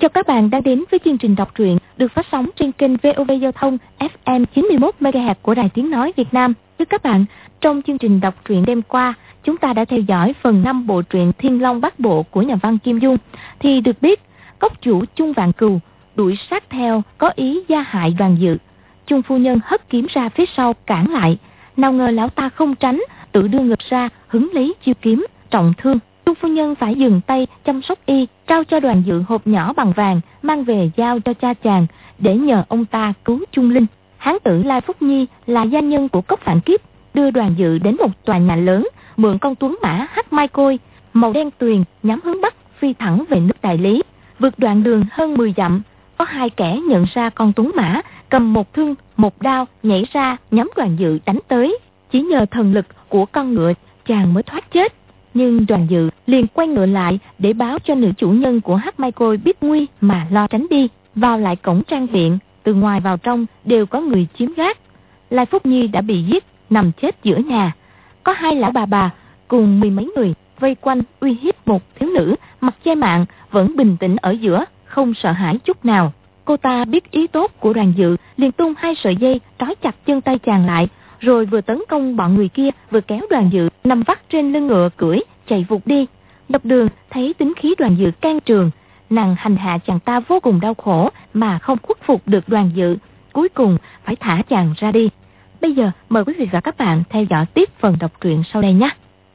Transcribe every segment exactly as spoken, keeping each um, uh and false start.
Chào các bạn đang đến với chương trình đọc truyện được phát sóng trên kênh vê o vê Giao thông ép em chín mươi mốt mê ga héc của Đài Tiếng Nói Việt Nam. Thưa các bạn, trong chương trình đọc truyện đêm qua, chúng ta đã theo dõi phần năm bộ truyện Thiên Long Bát Bộ của nhà văn Kim Dung. Thì được biết, cốc chủ Chung Vạn Cừu đuổi sát theo có ý gia hại Đoàn Dự. Chung phu nhân hất kiếm ra phía sau cản lại, nào ngờ lão ta không tránh, tự đưa ngực ra hứng lấy chiêu kiếm, trọng thương. Chung phu nhân phải dừng tay chăm sóc y, trao cho Đoàn Dự hộp nhỏ bằng vàng, mang về giao cho cha chàng để nhờ ông ta cứu Chung Linh. Hán tử Lai Phúc Nhi là gia nhân của cốc Phản Kiếp, đưa Đoàn Dự đến một tòa nhà lớn, mượn con tuấn mã hắc mai côi màu đen tuyền nhắm hướng bắc phi thẳng về nước Đại Lý. Vượt đoạn đường hơn mười dặm, có hai kẻ nhận ra con tuấn mã cầm một thương một đao nhảy ra nhắm Đoàn Dự đánh tới. Chỉ nhờ thần lực của con ngựa chàng mới thoát chết. Nhưng Đoàn Dự liền quay ngựa lại để báo cho nữ chủ nhân của hắc mai côi biết nguy mà lo tránh đi. Vào lại cổng trang viện, từ ngoài vào trong đều có người chiếm gác. Lai Phúc Nhi đã bị giết nằm chết giữa nhà. Có hai lão bà bà cùng mười mấy người vây quanh uy hiếp một thiếu nữ mặc che mạng vẫn bình tĩnh ở giữa, không sợ hãi chút nào. Cô ta biết ý tốt của Đoàn Dự, liền tung hai sợi dây trói chặt chân tay chàng lại, rồi vừa tấn công bọn người kia vừa kéo Đoàn Dự nằm vắt trên lưng ngựa cưỡi chạy vụt đi. Dọc đường thấy tính khí Đoàn Dự can trường, nàng hành hạ chàng ta vô cùng đau khổ mà không khuất phục được Đoàn Dự, cuối cùng phải thả chàng ra đi. Bây giờ mời quý vị và các bạn theo dõi tiếp phần đọc truyện sau đây nhé.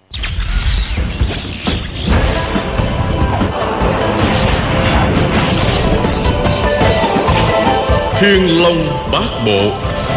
Thiên Long Bát Bộ.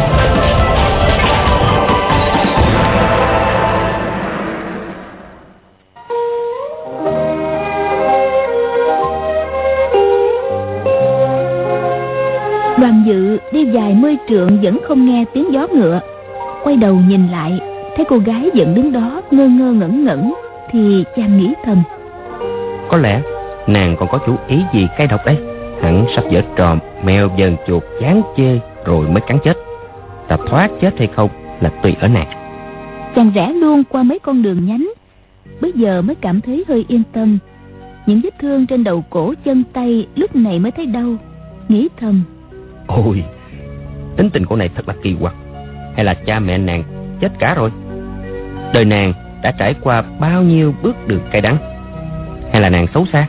Đoàn Dự đi dài mươi trượng vẫn không nghe tiếng gió ngựa. Quay đầu nhìn lại, thấy cô gái vẫn đứng đó ngơ ngơ ngẩn ngẩn, thì chàng nghĩ thầm: có lẽ nàng còn có chủ ý gì cay độc đấy. Hẳn sắp giở trò mèo dần chuột chán chê rồi mới cắn chết. Ta thoát chết hay không là tùy ở nàng. Chàng rẽ luôn qua mấy con đường nhánh, bây giờ mới cảm thấy hơi yên tâm. Những vết thương trên đầu cổ chân tay lúc này mới thấy đau. Nghĩ thầm: ôi, tính tình cô này thật là kỳ quặc. Hay là cha mẹ nàng chết cả rồi? Đời nàng đã trải qua bao nhiêu bước đường cay đắng? Hay là nàng xấu xa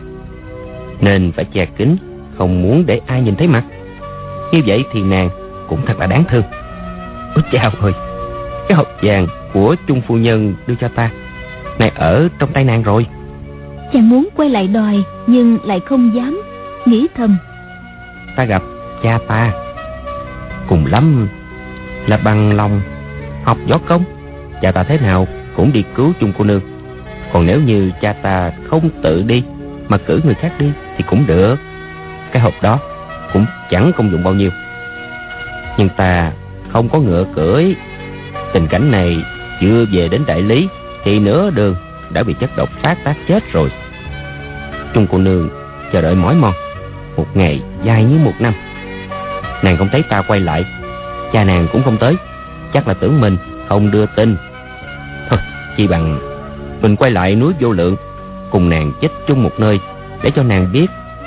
nên phải che kín, không muốn để ai nhìn thấy mặt? Như vậy thì nàng cũng thật là đáng thương. Ôi chao ơi, cái hộp vàng của Chung phu nhân đưa cho ta này ở trong tay nàng rồi. Chàng muốn quay lại đòi nhưng lại không dám. Nghĩ thầm: ta gặp cha ta cùng lắm là bằng lòng học võ công, cha ta thế nào cũng đi cứu Chung cô nương. Còn nếu như cha ta không tự đi mà cử người khác đi thì cũng được. Cái hộp đó cũng chẳng công dụng bao nhiêu. Nhưng ta không có ngựa cưỡi. Tình cảnh này chưa về đến Đại Lý thì nửa đường đã bị chất độc phát tác chết rồi. Chung cô nương chờ đợi mỏi mòn một ngày dài như một năm. Nàng không thấy ta quay lại, cha nàng cũng không tới, chắc là tưởng mình không đưa tin. Thôi, chỉ bằng mình quay lại núi Vô Lượng, cùng nàng chết chung một nơi, để cho nàng biết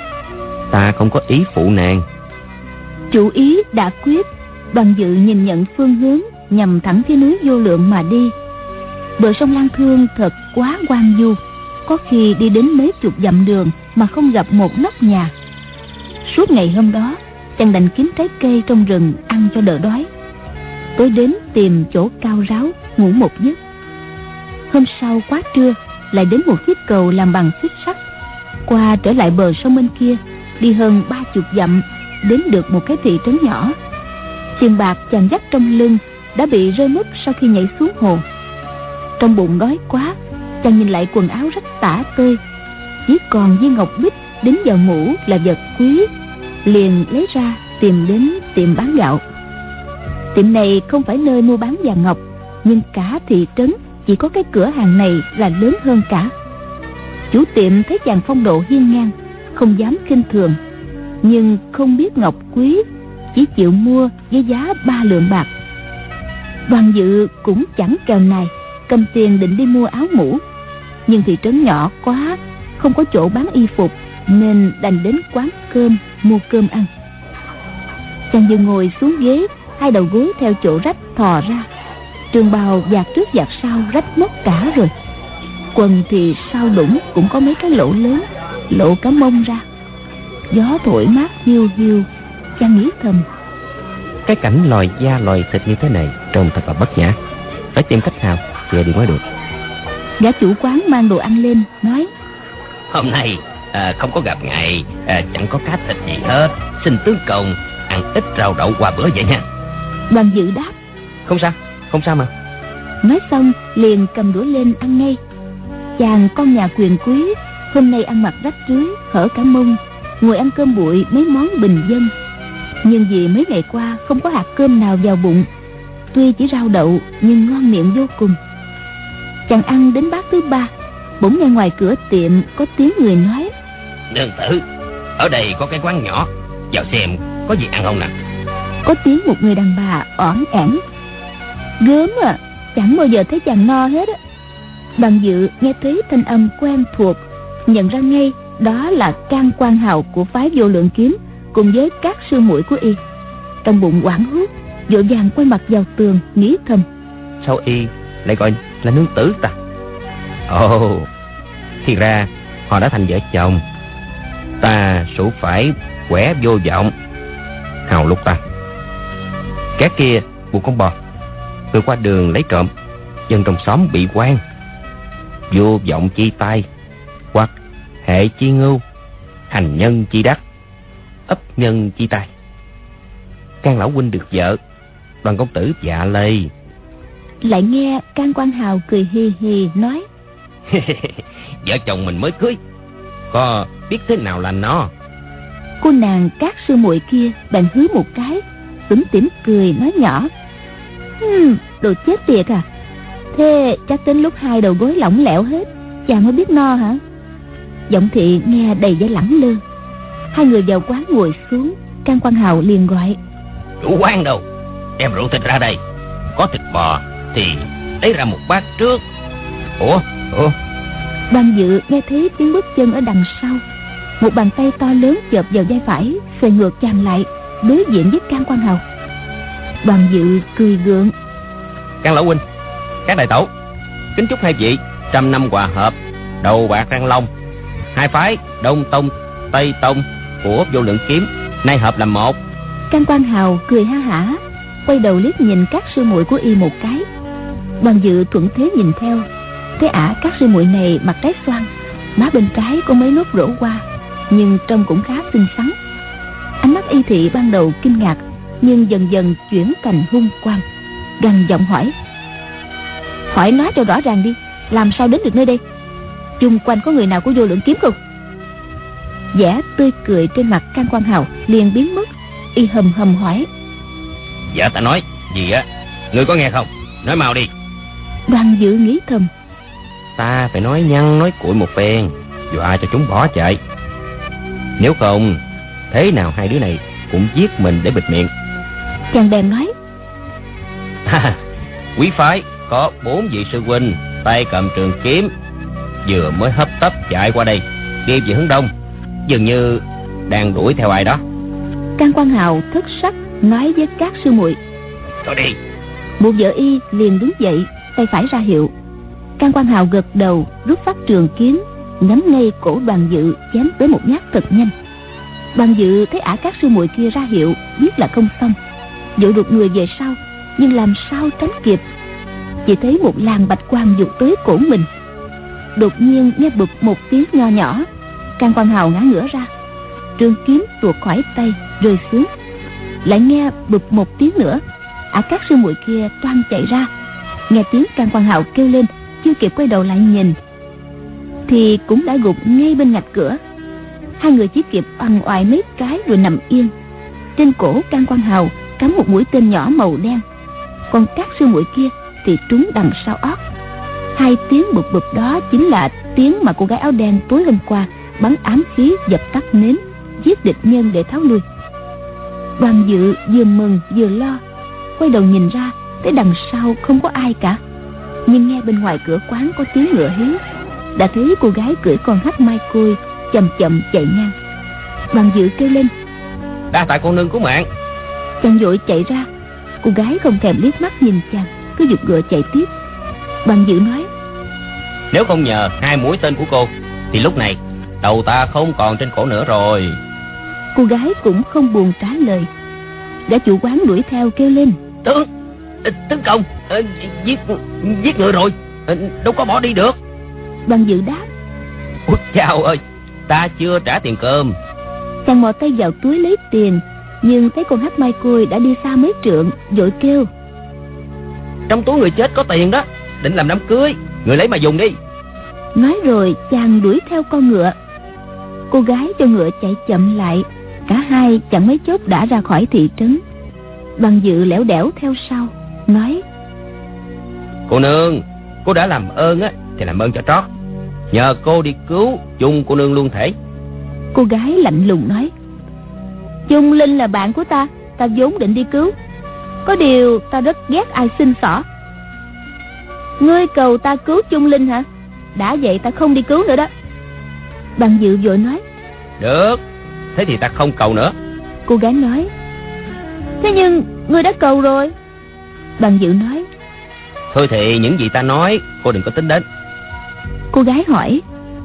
ta không có ý phụ nàng. Chủ ý đã quyết, Đoàn Dự nhìn nhận phương hướng, nhằm thẳng phía núi Vô Lượng mà đi. Bờ sông Lan Thương thật quá hoang vu, có khi đi đến mấy chục dặm đường mà không gặp một nóc nhà. Suốt ngày hôm đó, chàng đành kiếm trái cây trong rừng ăn cho đỡ đói. Tối đến tìm chỗ cao ráo ngủ một giấc. Hôm sau quá trưa, lại đến một chiếc cầu làm bằng xích sắt, qua trở lại bờ sông bên kia, đi hơn ba chục dặm, đến được một cái thị trấn nhỏ. Tiền bạc chàng dắt trong lưng đã bị rơi mất sau khi nhảy xuống hồ. Trong bụng đói quá, chàng nhìn lại quần áo rách tả tơi, chỉ còn viên ngọc bích đính vào mũ là vật quý, liền lấy ra tìm đến tiệm bán gạo. Tiệm này không phải nơi mua bán vàng ngọc, nhưng cả thị trấn chỉ có cái cửa hàng này là lớn hơn cả. Chủ tiệm thấy chàng phong độ hiên ngang, không dám khinh thường, nhưng không biết ngọc quý, chỉ chịu mua với giá ba lượng bạc. Đoàn Dự cũng chẳng kèo này, cầm tiền định đi mua áo mũ, nhưng thị trấn nhỏ quá, không có chỗ bán y phục, nên đành đến quán cơm mua cơm ăn. Chàng vừa ngồi xuống ghế, hai đầu gối theo chỗ rách thò ra, trường bào dạt trước dạt sau rách mất cả rồi. Quần thì sau đũng cũng có mấy cái lỗ lớn, lộ cả mông ra. Gió thổi mát hiu hiu. Chàng nghĩ thầm, cái cảnh lòi da lòi thịt như thế này trông thật là bất nhã, phải tìm cách nào che đi mới được. Gã chủ quán mang đồ ăn lên nói, hôm nay à, không có gặp ngài, à, chẳng có cá thịt gì hết, xin tướng công ăn ít rau đậu qua bữa vậy nha. Đoàn Dự đáp, không sao, không sao mà. Nói xong liền cầm đũa lên ăn ngay. Chàng con nhà quyền quý hôm nay ăn mặc rách rưới, hở cả mông, ngồi ăn cơm bụi mấy món bình dân. Nhưng vì mấy ngày qua không có hạt cơm nào vào bụng, tuy chỉ rau đậu nhưng ngon miệng vô cùng. Chàng ăn đến bát thứ ba, bỗng nghe ngoài cửa tiệm có tiếng người nói, nương tử, ở đây có cái quán nhỏ, vào xem có gì ăn không nè. Có tiếng một người đàn bà oỏn ẻn, gớm à, chẳng bao giờ thấy chàng no hết á. Đoàn Dự nghe thấy thanh âm quen thuộc, nhận ra ngay đó là Can Quan Hào của phái Vô Lượng Kiếm cùng với các sư muội của y. Trong bụng hoảng hốt, vội vàng quay mặt vào tường nghĩ thầm, sao y lại gọi là nương tử ta? Ồ, oh, thì ra họ đã thành vợ chồng. Ta sủ phải quẻ vô vọng hào lúc ta. Cái kia buộc con bò, người qua đường lấy trộm, dân trong xóm bị quan. Vô vọng chi tai, hoặc hệ chi ngưu, hành nhân chi đắc, ấp nhân chi tài. Can lão huynh được vợ, Đoàn công tử dạ lây. Lại nghe Can Quan Hào cười hì hì nói, vợ chồng mình mới cưới, có biết thế nào là nó. Cô nàng các sư muội kia bèn hứ một cái, tủm tỉm cười nói nhỏ, hmm, đồ chết tiệt à, thế chắc đến lúc hai đầu gối lỏng lẻo hết chàng mới biết no hả? Giọng thị nghe đầy vẻ lẳng lơ. Hai người vào quán ngồi xuống. Can Quan Hào liền gọi, chủ quán đâu, đem rượu thịt ra đây. Có thịt bò thì lấy ra một bát trước. Ủa ủa Đoàn Dự nghe thấy tiếng bước chân ở đằng sau. Một bàn tay to lớn chộp vào vai phải, xoay ngược chàng lại, đối diện với Can Quan Hào. Đoàn Dự cười gượng, Can lão huynh, các đại tẩu, kính chúc hai vị trăm năm hòa hợp, đầu bạc răng long. Hai phái Đông Tông Tây Tông của Vô Lượng Kiếm nay hợp làm một. Can Quan Hào cười ha hả, quay đầu liếc nhìn các sư muội của y một cái. Đoàn Dự thuận thế nhìn theo, thấy ả các sư muội này mặt trái xoan, má bên trái có mấy nốt rỗ hoa, nhưng trông cũng khá xinh xắn. Ánh mắt y thị ban đầu kinh ngạc, nhưng dần dần chuyển thành hung quang, gằn giọng hỏi, hỏi nói cho rõ ràng đi, làm sao đến được nơi đây? Chung quanh có người nào của Vô Lượng Kiếm không? Vẻ tươi cười trên mặt Can Quan Hào liền biến mất. Y hầm hầm hỏi, dạ ta nói gì á, ngươi có nghe không? Nói mau đi. Đoàn Dự nghĩ thầm, ta phải nói nhăn nói cuội một phen, dọa cho chúng bỏ chạy. Nếu không, thế nào hai đứa này cũng giết mình để bịt miệng. Chàng bèn nói, à, quý phái có bốn vị sư huynh tay cầm trường kiếm, vừa mới hấp tấp chạy qua đây, đi về hướng đông, dường như đang đuổi theo ai đó. Can Quan Hào thất sắc nói với các sư muội, thôi đi. Một vợ y liền đứng dậy, tay phải ra hiệu. Can Quan Hào gật đầu, rút phát trường kiếm, nhắm ngay cổ Đoàn Dự chém tới một nhát thật nhanh. Đoàn Dự thấy ả các sư muội kia ra hiệu biết là không xong, vội đột người về sau, nhưng làm sao tránh kịp. Chỉ thấy một làn bạch quang vụt tới cổ mình. Đột nhiên nghe bụp một tiếng nho nhỏ, Can Quan Hào ngã ngửa ra, trường kiếm tuột khỏi tay rơi xuống. Lại nghe bụp một tiếng nữa, ả các sư muội kia toan chạy ra. Nghe tiếng Can Quan Hào kêu lên, chưa kịp quay đầu lại nhìn thì cũng đã gục ngay bên ngạch cửa. Hai người chỉ kịp oằn oại mấy cái rồi nằm yên. Trên cổ Can Quan Hào cắm một mũi tên nhỏ màu đen, còn các sư muội kia thì trúng đằng sau ót. Hai tiếng bụp bụp đó chính là tiếng mà cô gái áo đen tối hôm qua bắn ám khí dập tắt nến, giết địch nhân để tháo lui. Đoàn Dự vừa mừng vừa lo, quay đầu nhìn ra thấy đằng sau không có ai cả, nhưng nghe bên ngoài cửa quán có tiếng ngựa hí, đã thấy cô gái cưỡi con hắc mai côi chậm chậm chạy ngang. Đoàn Dự kêu lên: Đa tạ cô nương cứu mạng. Chàng vội chạy ra. Cô gái không thèm liếc mắt nhìn chàng, cứ giục ngựa chạy tiếp. Đoàn Dự nói: Nếu không nhờ hai mũi tên của cô thì lúc này đầu ta không còn trên cổ nữa rồi. Cô gái cũng không buồn trả lời. Gã chủ quán đuổi theo kêu lên: Tướng, tướng công, giết giết ngựa rồi, đâu có bỏ đi được. Đoàn Dự đáp: Ôi chao ơi, ta chưa trả tiền cơm. Chàng mò tay vào túi lấy tiền, nhưng thấy con hắc mai côi đã đi xa mấy trượng, vội kêu: Trong túi người chết có tiền đó, định làm đám cưới, người lấy mà dùng đi. Nói rồi chàng đuổi theo con ngựa. Cô gái cho ngựa chạy chậm lại. Cả hai chẳng mấy chốc đã ra khỏi thị trấn. Đoàn Dự lẻo đẻo theo sau, nói: Cô nương, cô đã làm ơn á thì làm ơn cho trót. Nhờ cô đi cứu chung cô nương luôn thể. Cô gái lạnh lùng nói: Chung Linh là bạn của ta, ta vốn định đi cứu. Có điều ta rất ghét ai xin xỏ. Ngươi cầu ta cứu Chung Linh hả? Đã vậy ta không đi cứu nữa đó. Đoàn Dự vội nói: Được, thế thì ta không cầu nữa. Cô gái nói: Thế nhưng ngươi đã cầu rồi. Đoàn Dự nói: Thôi thì những gì ta nói cô đừng có tính đến. Cô gái hỏi: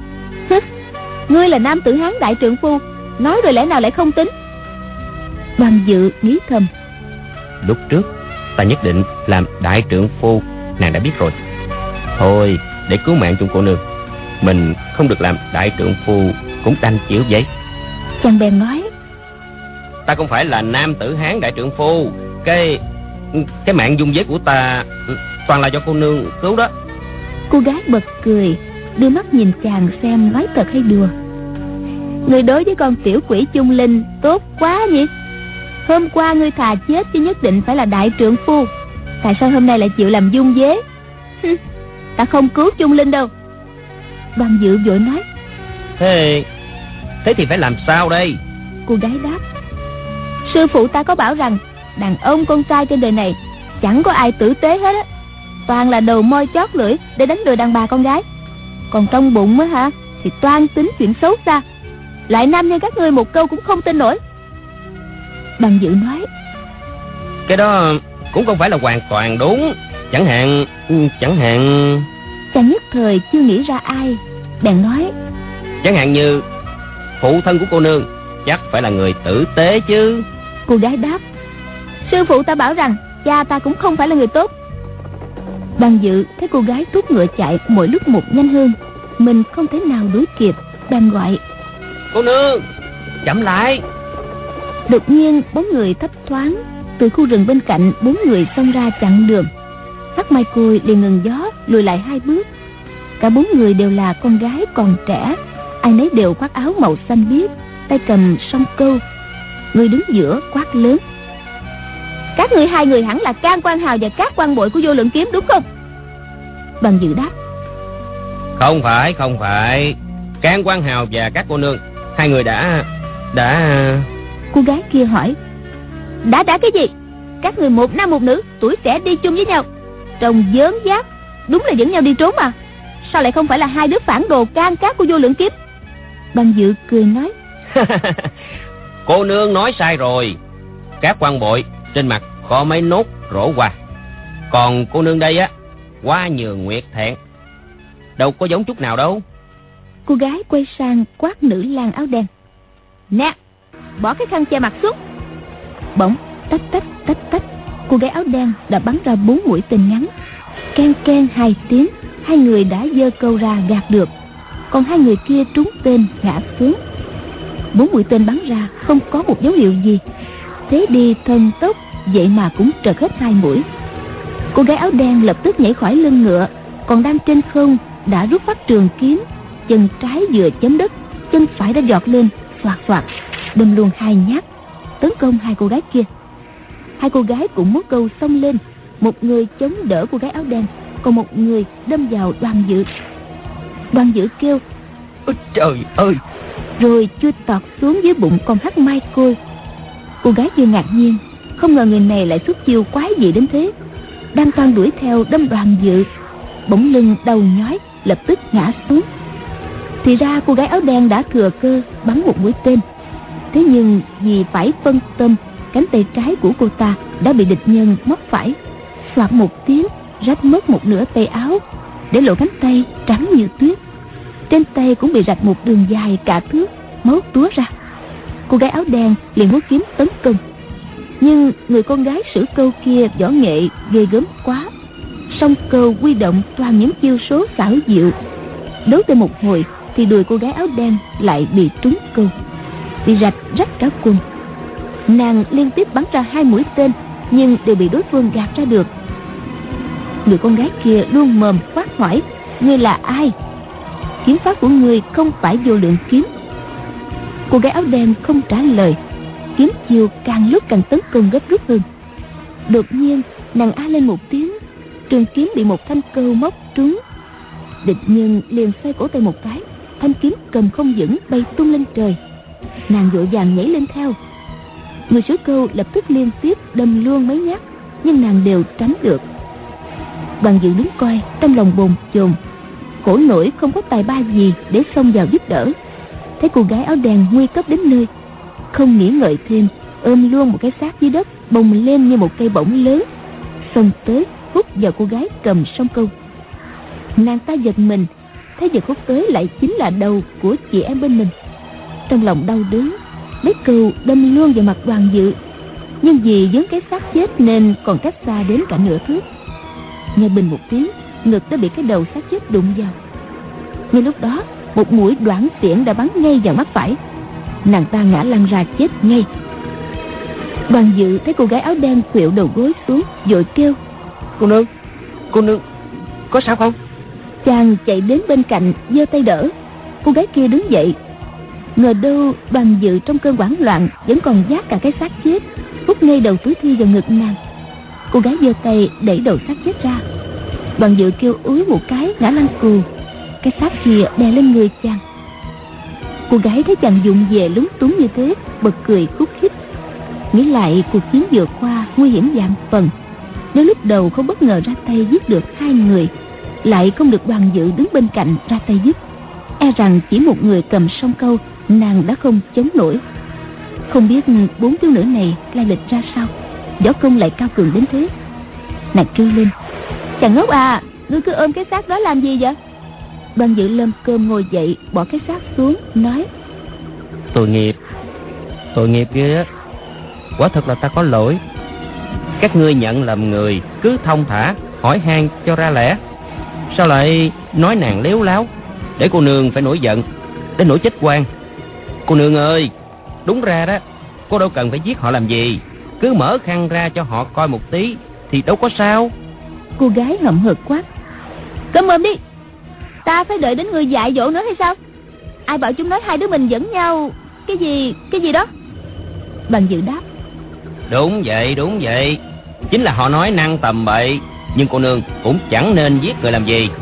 Ngươi là nam tử Hán đại trượng phu, nói rồi lẽ nào lại không tính? Đoàn Dự nghĩ thầm: Lúc trước ta nhất định làm đại trượng phu, nàng đã biết rồi. Thôi để cứu mạng chung cô nương, mình không được làm đại trượng phu cũng đành chịu vậy. Chàng bèn nói: Ta không phải là nam tử Hán đại trượng phu, Cái Cái mạng dung vết của ta toàn là do cô nương cứu đó. Cô gái bật cười, đưa mắt nhìn chàng xem nói thật hay đùa. Người đối với con tiểu quỷ Chung Linh tốt quá nhỉ. Hôm qua ngươi thà chết chứ nhất định phải là đại trượng phu. Tại sao hôm nay lại chịu làm dung vế? Ta không cứu Chung Linh đâu. Đoàn Dự vội nói: Thế Thế thì phải làm sao đây? Cô gái đáp: Sư phụ ta có bảo rằng đàn ông con trai trên đời này chẳng có ai tử tế hết á, toàn là đầu môi chót lưỡi để đánh lừa đàn bà con gái. Còn trong bụng á hả thì toan tính chuyện xấu xa. Lại nam nhân các ngươi một câu cũng không tin nổi. Đoàn Dự nói: Cái đó cũng không phải là hoàn toàn đúng. Chẳng hạn Chẳng hạn Chàng nhất thời chưa nghĩ ra ai, bèn nói: Chẳng hạn như phụ thân của cô nương chắc phải là người tử tế chứ. Cô gái đáp: Sư phụ ta bảo rằng cha ta cũng không phải là người tốt. Đoàn Dự thấy cô gái thúc ngựa chạy mỗi lúc một nhanh hơn, mình không thể nào đuổi kịp, bèn gọi: Cô nương, chậm lại. Đột nhiên bóng người thấp thoáng từ khu rừng bên cạnh, bốn người xông ra chặn đường. Hắc mai côi liền ngừng gió, lùi lại hai bước. Cả bốn người đều là con gái còn trẻ, ai nấy đều khoác áo màu xanh biếc, tay cầm song câu. Người đứng giữa quát lớn: Các ngươi hai người hẳn là Can Quan Hào và các quan bội của Vô Lượng Kiếm đúng không? Đoàn Dự đáp: Không phải, không phải. Can Quan Hào và các cô nương, hai người đã Đã Cô gái kia hỏi: Đã đã cái gì? Các người một nam một nữ, tuổi trẻ đi chung với nhau, trông dớn dác, đúng là dẫn nhau đi trốn mà. Sao lại không phải là hai đứa phản đồ can cát của Vô Lượng Kiếm? Đoàn Dự cười nói: Cô nương nói sai rồi. Các quan bội trên mặt có mấy nốt rỗ hoa, còn cô nương đây á, hoa nhường nguyệt thẹn, đâu có giống chút nào đâu. Cô gái quay sang quát nữ lang áo đen: Nè, bỏ cái khăn che mặt xuống. Bỗng tách tách tách tách, cô gái áo đen đã bắn ra bốn mũi tên ngắn. Ken ken hai tiếng, hai người đã giơ câu ra gạt được, còn hai người kia trúng tên ngã xuống. Bốn mũi tên bắn ra không có một dấu hiệu gì, thế đi thần tốc, vậy mà cũng trật hết hai mũi. Cô gái áo đen lập tức nhảy khỏi lưng ngựa, còn đang trên không đã rút phát trường kiếm, chân trái vừa chấm đất, chân phải đã giọt lên, xoạt xoạt đâm luôn hai nhát, tấn công hai cô gái kia. Hai cô gái cũng múa câu xông lên, một người chống đỡ cô gái áo đen, còn một người đâm vào Đoàn Dự. Đoàn Dự kêu: Ôi trời ơi! Rồi chui tọt xuống dưới bụng con hắc mai côi. Cô gái kia ngạc nhiên, không ngờ người này lại xuất chiêu quái dị đến thế. Đang toan đuổi theo đâm Đoàn Dự, bỗng lưng đầu nhói, lập tức ngã xuống. Thì ra cô gái áo đen đã thừa cơ bắn một mũi tên. Thế nhưng vì phải phân tâm, cánh tay trái của cô ta đã bị địch nhân móc phải, soạt một tiếng rách mất một nửa tay áo, để lộ cánh tay trắng như tuyết. Trên tay cũng bị rạch một đường dài cả thước, máu túa ra. Cô gái áo đen liền múa kiếm tấn công, nhưng người con gái sử câu kia võ nghệ ghê gớm quá. Song câu huy động toàn những chiêu số xảo diệu. Đấu tới một hồi thì đùi cô gái áo đen lại bị trúng câu, bị rạch rách cả quần. Nàng liên tiếp bắn ra hai mũi tên, nhưng đều bị đối phương gạt ra được. Người con gái kia luôn mồm quát hỏi: "Ngươi là ai? Kiếm pháp của ngươi không phải vô lượng kiếm." Cô gái áo đen không trả lời, kiếm chiêu càng lúc càng tấn công gấp rút hơn. Đột nhiên nàng a lên một tiếng, trường kiếm bị một thanh câu móc trúng. Địch nhân liền xoay cổ tay một cái, thanh kiếm cầm không vững bay tung lên trời. Nàng vội vàng nhảy lên theo. Người sử câu lập tức liên tiếp đâm luôn mấy nhát, nhưng nàng đều tránh được. Đoàn Dự đứng coi trong lòng bồn chồn, khổ nổi không có tài ba gì để xông vào giúp đỡ. Thấy cô gái áo đen nguy cấp đến nơi, không nghĩ ngợi thêm, ôm luôn một cái xác dưới đất bồng lên như một cây bổng lớn, xông tới hút vào cô gái cầm song câu. Nàng ta giật mình, thấy vật hút tới lại chính là đầu của chị em bên mình. Trong lòng đau đớn, mấy câu đâm luôn vào mặt Đoàn Dự, nhưng vì vướng cái xác chết nên còn cách xa đến cả nửa thước. Nghe bình một tiếng, ngực đã bị cái đầu xác chết đụng vào. Ngay lúc đó, một mũi đoản tiễn đã bắn ngay vào mắt phải. Nàng ta ngã lăn ra chết ngay. Đoàn Dự thấy cô gái áo đen khuỵu đầu gối xuống, vội kêu: "Cô nương, cô nương, có sao không?" Chàng chạy đến bên cạnh giơ tay đỡ. Cô gái kia đứng dậy. Ngờ đâu Đoàn Dự trong cơn hoảng loạn vẫn còn vác cả cái xác chết, hút ngay đầu túi thi vào ngực nàng. Cô gái giơ tay đẩy đầu xác chết ra. Đoàn Dự kêu úi một cái ngã lăn cù. Cái xác kia đè lên người chàng. Cô gái thấy chàng dụng về lúng túng như thế, bật cười khúc khích. Nghĩ lại cuộc chiến vừa qua nguy hiểm vạn phần. Nếu lúc đầu không bất ngờ ra tay giết được hai người, lại không được Đoàn Dự đứng bên cạnh ra tay giúp, e rằng chỉ một người cầm song câu nàng đã không chống nổi. Không biết bốn thiếu nữ này lai lịch ra sao, võ công lại cao cường đến thế. Nàng kêu lên: "Chàng ngốc à, ngươi cứ ôm cái xác đó làm gì vậy?" Đoàn Dự lơm cơm ngồi dậy, bỏ cái xác xuống, nói: "Tội nghiệp, tội nghiệp ghê á. Quả thật là ta có lỗi. Các ngươi nhận làm người cứ thông thả hỏi han cho ra lẽ, sao lại nói nàng léo láo, để cô nương phải nổi giận, đến nỗi chết oan. Cô nương ơi, đúng ra đó, cô đâu cần phải giết họ làm gì, cứ mở khăn ra cho họ coi một tí thì đâu có sao." Cô gái hậm hực quát: "Câm mồm đi, ta phải đợi đến người dạy dỗ nữa hay sao? Ai bảo chúng nói hai đứa mình dẫn nhau cái gì cái gì đó?" Đoàn Dự đáp: "Đúng vậy, đúng vậy, chính là họ nói năng tầm bậy, nhưng cô nương cũng chẳng nên giết người làm gì.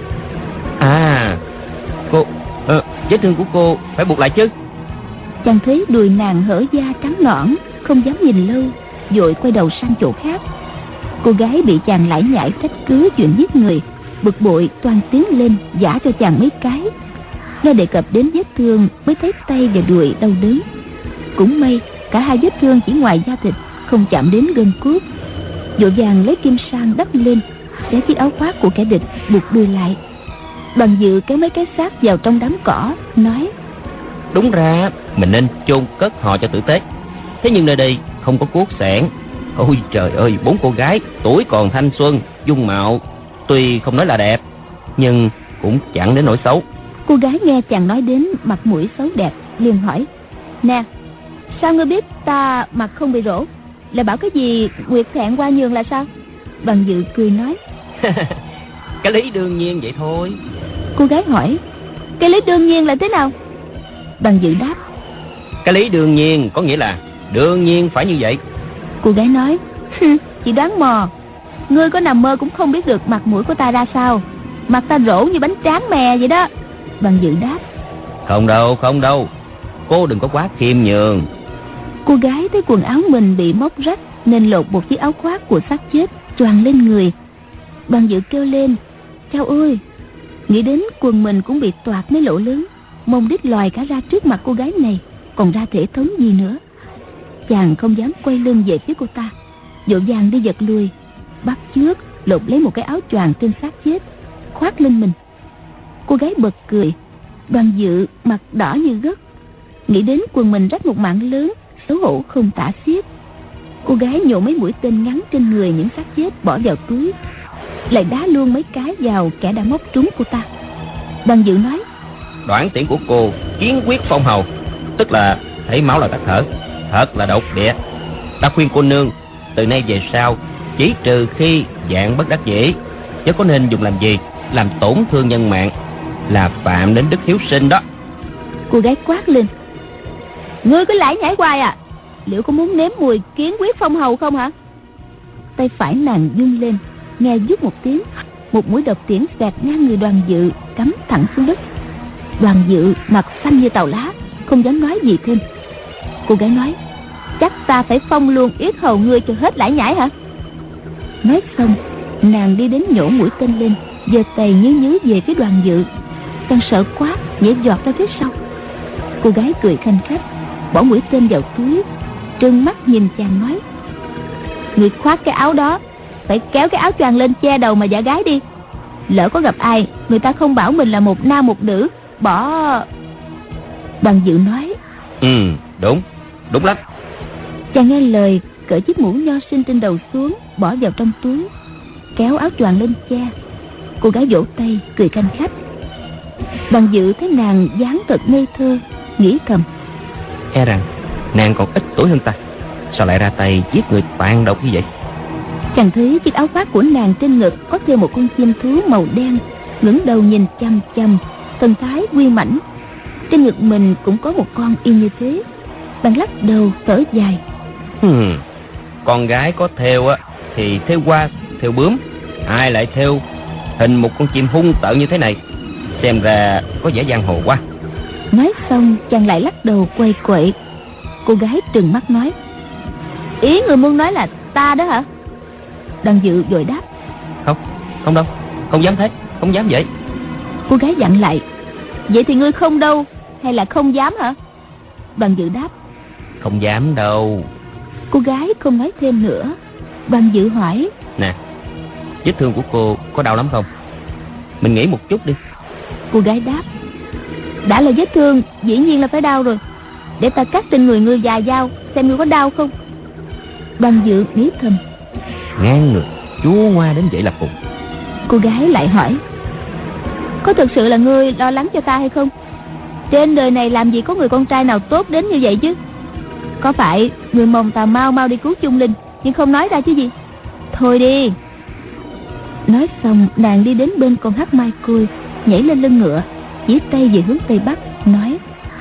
À, cô, ờ, vết thương của cô phải buộc lại chứ." Chàng thấy đùi nàng hở da trắng nõn, không dám nhìn lâu, vội quay đầu sang chỗ khác. Cô gái bị chàng lải nhải trách cứ chuyện giết người, bực bội toan tiến lên giã cho chàng mấy cái. Nghe đề cập đến vết thương mới thấy tay và đùi đau đớn. Cũng may cả hai vết thương chỉ ngoài da thịt, không chạm đến gân cốt. Vội vàng lấy kim sang đắp lên, xé chiếc áo khoác của kẻ địch buộc đuôi lại. Đoàn Dự kéo mấy cái xác vào trong đám cỏ, nói: "Đúng ra mình nên chôn cất họ cho tử tế, thế nhưng nơi đây không có cuốc xẻng. Ôi trời ơi, bốn cô gái tuổi còn thanh xuân, dung mạo tuy không nói là đẹp, nhưng cũng chẳng đến nỗi xấu." Cô gái nghe chàng nói đến mặt mũi xấu đẹp, liền hỏi: "Nè, sao ngươi biết ta mặt không bị rỗ, lại bảo cái gì nguyệt thẹn qua nhường là sao?" Đoàn Dự cười nói: "Cái lý đương nhiên vậy thôi." Cô gái hỏi: "Cái lý đương nhiên là thế nào?" Đoàn Dự đáp: "Cái lý đương nhiên có nghĩa là đương nhiên phải như vậy." Cô gái nói: "Chị đoán mò, ngươi có nằm mơ cũng không biết được mặt mũi của ta ra sao. Mặt ta rỗ như bánh tráng mè vậy đó." Đoàn Dự đáp: "Không đâu, không đâu, cô đừng có quá khiêm nhường." Cô gái thấy quần áo mình bị móc rách nên lột một chiếc áo khoác của xác chết choàng lên người. Đoàn Dự kêu lên: "Chao ơi!" Nghĩ đến quần mình cũng bị toạc mấy lỗ lớn, mông đít lòi cả ra trước mặt cô gái này, còn ra thể thống gì nữa. Chàng không dám quay lưng về phía cô ta, vội vàng đi giật lui, bắt chước lột lấy một cái áo choàng trên xác chết khoác lên mình. Cô gái bật cười. Đoàn Dự mặt đỏ như gấc, nghĩ đến quần mình rách một mảng lớn, xấu hổ không tả xiết. Cô gái nhổ mấy mũi tên ngắn trên người những xác chết bỏ vào túi, lại đá luôn mấy cái vào kẻ đã móc trúng cô ta. Đoàn Dự nói: Đoạn tiễn của cô kiến quyết phong hầu, tức là thấy máu là tắt thở, thật là độc địa. Ta khuyên cô nương từ nay về sau, chỉ trừ khi dạng bất đắc dĩ, chứ có nên dùng làm gì làm tổn thương nhân mạng, là phạm đến đức hiếu sinh đó. Cô gái quát lên: Ngươi cứ lải nhải hoài à, liệu có muốn nếm mùi kiến quyết phong hầu không hả? Tay phải nàng vung lên, nghe vút một tiếng, một mũi độc tiễn xẹt ngang người Đoàn Dự, cắm thẳng xuống đất. Đoàn Dự mặt xanh như tàu lá, không dám nói gì thêm. Cô gái nói: Chắc ta phải phong luôn yết hầu ngươi cho hết lải nhải hả? Nói xong, nàng đi đến nhổ mũi tên lên, giơ tay nhứ nhứ về phía Đoàn Dự. Chàng sợ quá, nhảy giọt ra phía sau. Cô gái cười khanh khách, bỏ mũi tên vào túi, trừng mắt nhìn chàng nói: Người khoác cái áo đó, phải kéo cái áo choàng lên che đầu mà giả gái đi. Lỡ có gặp ai, người ta không bảo mình là một nam một nữ, bỏ... Đoàn Dự nói: Ừ, đúng, đúng lắm. Chàng nghe lời, cởi chiếc mũ nho sinh trên đầu xuống, bỏ vào trong túi, kéo áo choàng lên che. Cô gái vỗ tay cười khanh khách. Đoàn Dự thấy nàng dáng thật ngây thơ, nghĩ thầm: E rằng nàng còn ít tuổi hơn ta, sao lại ra tay giết người tàn độc như vậy? Chàng thấy chiếc áo khoác của nàng trên ngực có thêm một con chim thú màu đen, ngẩng đầu nhìn chăm chăm, thần thái uy mãnh. Trên ngực mình cũng có một con y như thế. Bạn lắc đầu thở dài: hmm, Con gái có thêu á thì thêu hoa, thêu bướm, ai lại thêu hình một con chim hung tợn như thế này, xem ra có vẻ giang hồ quá. Nói xong chàng lại lắc đầu quay quậy. Cô gái trừng mắt nói: Ý người muốn nói là ta đó hả? Đoàn Dự vội đáp: Không, không đâu, không dám thế, không dám vậy. Cô gái dặn lại: Vậy thì ngươi không đâu, hay là không dám hả? Đoàn Dự đáp: Không dám đâu. Cô gái không nói thêm nữa. Đoàn Dự hỏi: Nè, vết thương của cô có đau lắm không? Mình nghĩ một chút đi. Cô gái đáp: Đã là vết thương, dĩ nhiên là phải đau rồi. Để ta cắt trên người ngươi vài dao, xem ngươi có đau không. Đoàn Dự nghĩ thầm: Ngang ngược, chúa hoa đến vậy là cùng. Cô gái lại hỏi: Có thực sự là ngươi lo lắng cho ta hay không? Trên đời này làm gì có người con trai nào tốt đến như vậy chứ? Có phải người mong ta mau mau đi cứu Chung Linh, nhưng không nói ra chứ gì? Thôi đi. Nói xong nàng đi đến bên con hắc mai côi, nhảy lên lưng ngựa, chỉ tay về hướng tây bắc, nói: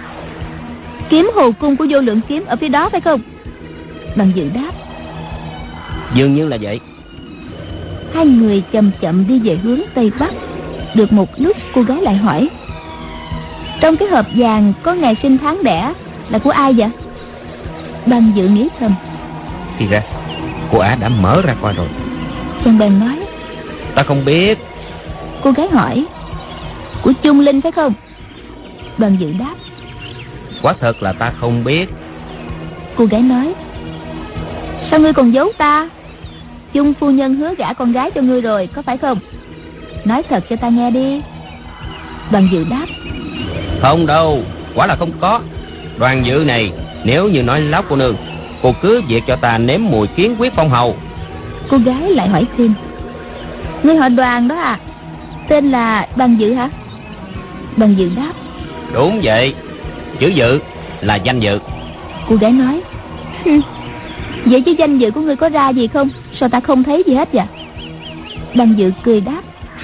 Kiếm hồ cung của Vô Lượng Kiếm ở phía đó phải không? Đoàn Dự đáp: Dường như là vậy. Hai người chậm chậm đi về hướng tây bắc. Được một lúc cô gái lại hỏi: Trong cái hộp vàng có ngày sinh tháng đẻ là của ai vậy? Đoàn Dự nghĩ thầm: Thì ra cô ả đã mở ra coi rồi. Chàng bèn nói: Ta không biết. Cô gái hỏi: Của Chung Linh phải không? Đoàn Dự đáp: Quả thật là ta không biết. Cô gái nói: Sao ngươi còn giấu ta? Chung phu nhân hứa gả con gái cho ngươi rồi, có phải không? Nói thật cho ta nghe đi. Đoàn Dự đáp: Không đâu, quả là không có. Đoàn Dự này, nếu như nói láo cô nương, cô cứ việc cho ta nếm mùi kiến quyết phong hầu. Cô gái lại hỏi thêm: Ngươi họ Đoàn đó à? Tên là Đoàn Dự hả? Đoàn Dự đáp: Đúng vậy, chữ Dự là danh dự. Cô gái nói: Vậy chứ danh dự của ngươi có ra gì không? Sao ta không thấy gì hết vậy? Đoàn Dự cười đáp: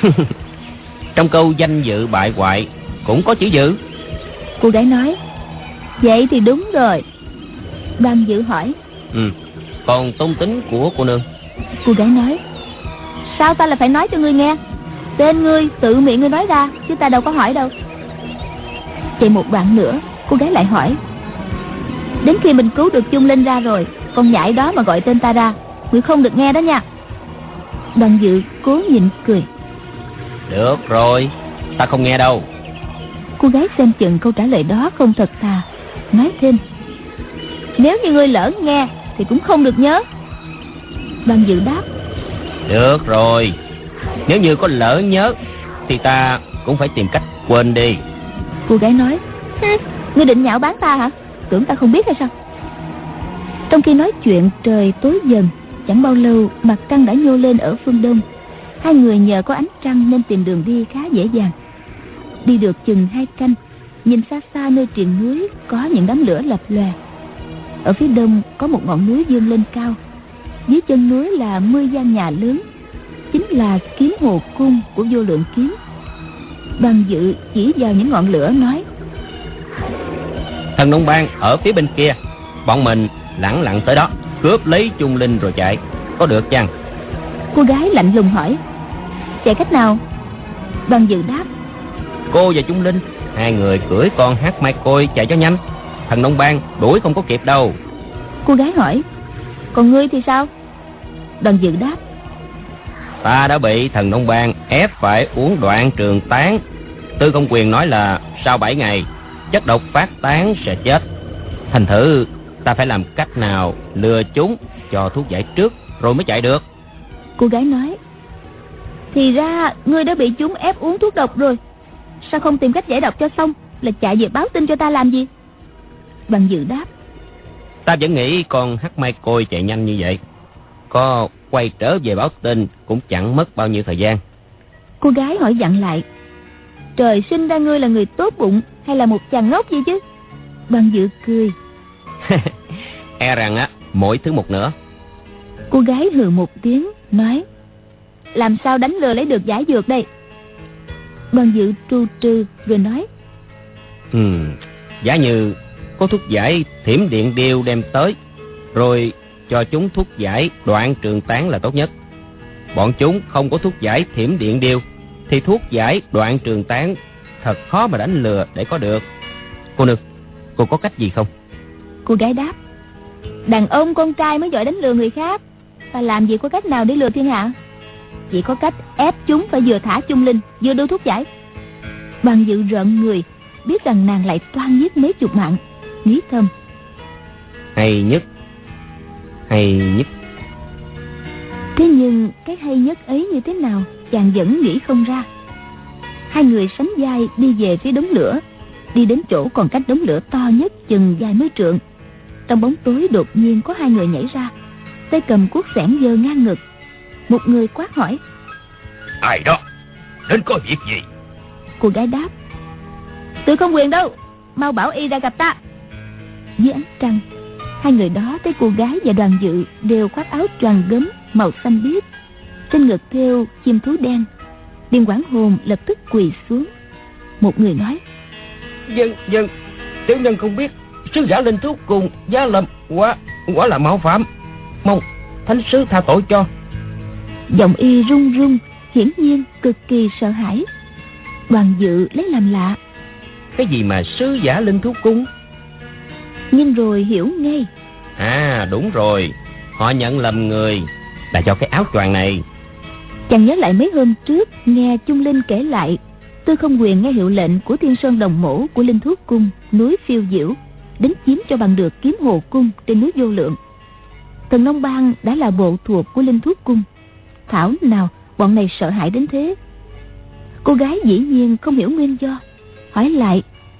Trong câu danh dự bại hoại cũng có chữ Dự. Cô gái nói: Vậy thì đúng rồi. Đoàn Dự hỏi: Ừ, còn tôn tính của cô nương? Cô gái nói: Sao ta lại phải nói cho ngươi nghe? Tên ngươi tự miệng ngươi nói ra, chứ ta đâu có hỏi đâu. Chạy một đoạn nữa, cô gái lại hỏi: Đến khi mình cứu được Chung Linh ra rồi, con nhãi đó mà gọi tên ta ra, ngươi không được nghe đó nha. Đoàn Dự cố nhịn cười: Được rồi, ta không nghe đâu. Cô gái xem chừng câu trả lời đó không thật thà, nói thêm: Nếu như ngươi lỡ nghe thì cũng không được nhớ. Đoàn Dự đáp: Được rồi, nếu như có lỡ nhớ thì ta cũng phải tìm cách quên đi. Cô gái nói: Ngươi định nhạo báng ta hả? Tưởng ta không biết hay sao? Trong khi nói chuyện, trời tối dần. Chẳng bao lâu mặt trăng đã nhô lên ở phương đông. Hai người nhờ có ánh trăng nên tìm đường đi khá dễ dàng. Đi được chừng hai canh, nhìn xa xa nơi triền núi có những đám lửa lập lòe. Ở phía đông có một ngọn núi vươn lên cao. Dưới chân núi là mươi gian nhà lớn, chính là Kiếm Hồ Cung của Vô Lượng Kiếm. Đoàn Dự chỉ vào những ngọn lửa nói: Thần Nông Bang ở phía bên kia, bọn mình lẳng lặng tới đó, cướp lấy Chung Linh rồi chạy, có được chăng? Cô gái lạnh lùng hỏi: Chạy cách nào? Đoàn Dự đáp: Cô và Chung Linh, hai người cưỡi con hát mai côi chạy cho nhanh. Thần Nông Bang đuổi không có kịp đâu. Cô gái hỏi: Còn ngươi thì sao? Đoàn Dự đáp: Ta đã bị Thần Nông Bang ép phải uống Đoạn Trường Tán. Tư Công Quyền nói là sau bảy ngày chất độc phát tán sẽ chết. Thành thử ta phải làm cách nào lừa chúng cho thuốc giải trước rồi mới chạy được. Cô gái nói: Thì ra ngươi đã bị chúng ép uống thuốc độc rồi. Sao không tìm cách giải độc cho xong, là chạy về báo tin cho ta làm gì? Đoàn Dự đáp: Ta vẫn nghĩ con hắc mai côi chạy nhanh như vậy, có quay trở về báo tin cũng chẳng mất bao nhiêu thời gian. Cô gái hỏi dặn lại: Trời sinh ra ngươi là người tốt bụng hay là một chàng ngốc gì chứ? Đoàn Dự cười: E rằng á, mỗi thứ một nửa. Cô gái hừ một tiếng nói: Làm sao đánh lừa lấy được giải dược đây? Đoàn Dự tru trừ rồi nói: Ừ, giả như có thuốc giải thiểm điện điêu đem tới, rồi cho chúng thuốc giải Đoạn Trường Tán là tốt nhất. Bọn chúng không có thuốc giải thiểm điện điêu thì thuốc giải Đoạn Trường Tán thật khó mà đánh lừa để có được. Cô nương, cô có cách gì không? Cô gái đáp: Đàn ông con trai mới giỏi đánh lừa người khác. Ta làm gì có cách nào để lừa thiên hạ? Chỉ có cách ép chúng phải vừa thả Chung Linh vừa đưa thuốc giải. Đoàn Dự rợn người, biết rằng nàng lại toan giết mấy chục mạng, nghĩ thầm: Hay nhất, hay nhất. Thế nhưng cái hay nhất ấy như thế nào chàng vẫn nghĩ không ra. Hai người sánh vai đi về phía đống lửa. Đi đến chỗ còn cách đống lửa to nhất chừng vài mươi trượng. Trong bóng tối đột nhiên có hai người nhảy ra, tay cầm cuốc xẻng giơ ngang ngực. Một người quát hỏi: Ai đó, đến có việc gì? Cô gái đáp: Tư Công Quyền đâu, mau bảo y ra gặp ta. Dưới ánh trăng, hai người đó thấy cô gái và Đoàn Dự đều khoác áo choàng gấm màu xanh biếc, trên ngực thêu chim thú đen. Điền Quảng Hồn lập tức quỳ xuống. Một người nói: Dân, dân, tiểu nhân không biết. Sứ giả Linh Thú cùng Giá Lâm quá, quá là mạo phạm, mong thánh sứ tha tội cho. Giọng y run run, hiển nhiên cực kỳ sợ hãi. Đoàn Dự lấy làm lạ: Cái gì mà sứ giả Linh Thú Cung? Nhưng rồi hiểu ngay. À đúng rồi, họ nhận lầm người, là do cái áo choàng này. Chàng nhớ lại mấy hôm trước nghe Chung Linh kể lại, Tư Không Quyền nghe hiệu lệnh của Thiên Sơn Đồng Mổ của Linh Thú Cung núi Phiêu Diễu đến chiếm cho bằng được Kiếm Hồ Cung trên núi Vô Lượng. Thần Nông Bang đã là bộ thuộc của Linh Thú Cung, thảo nào bọn này sợ hãi đến thế. Cô gái dĩ nhiên không hiểu nguyên do, hỏi lại: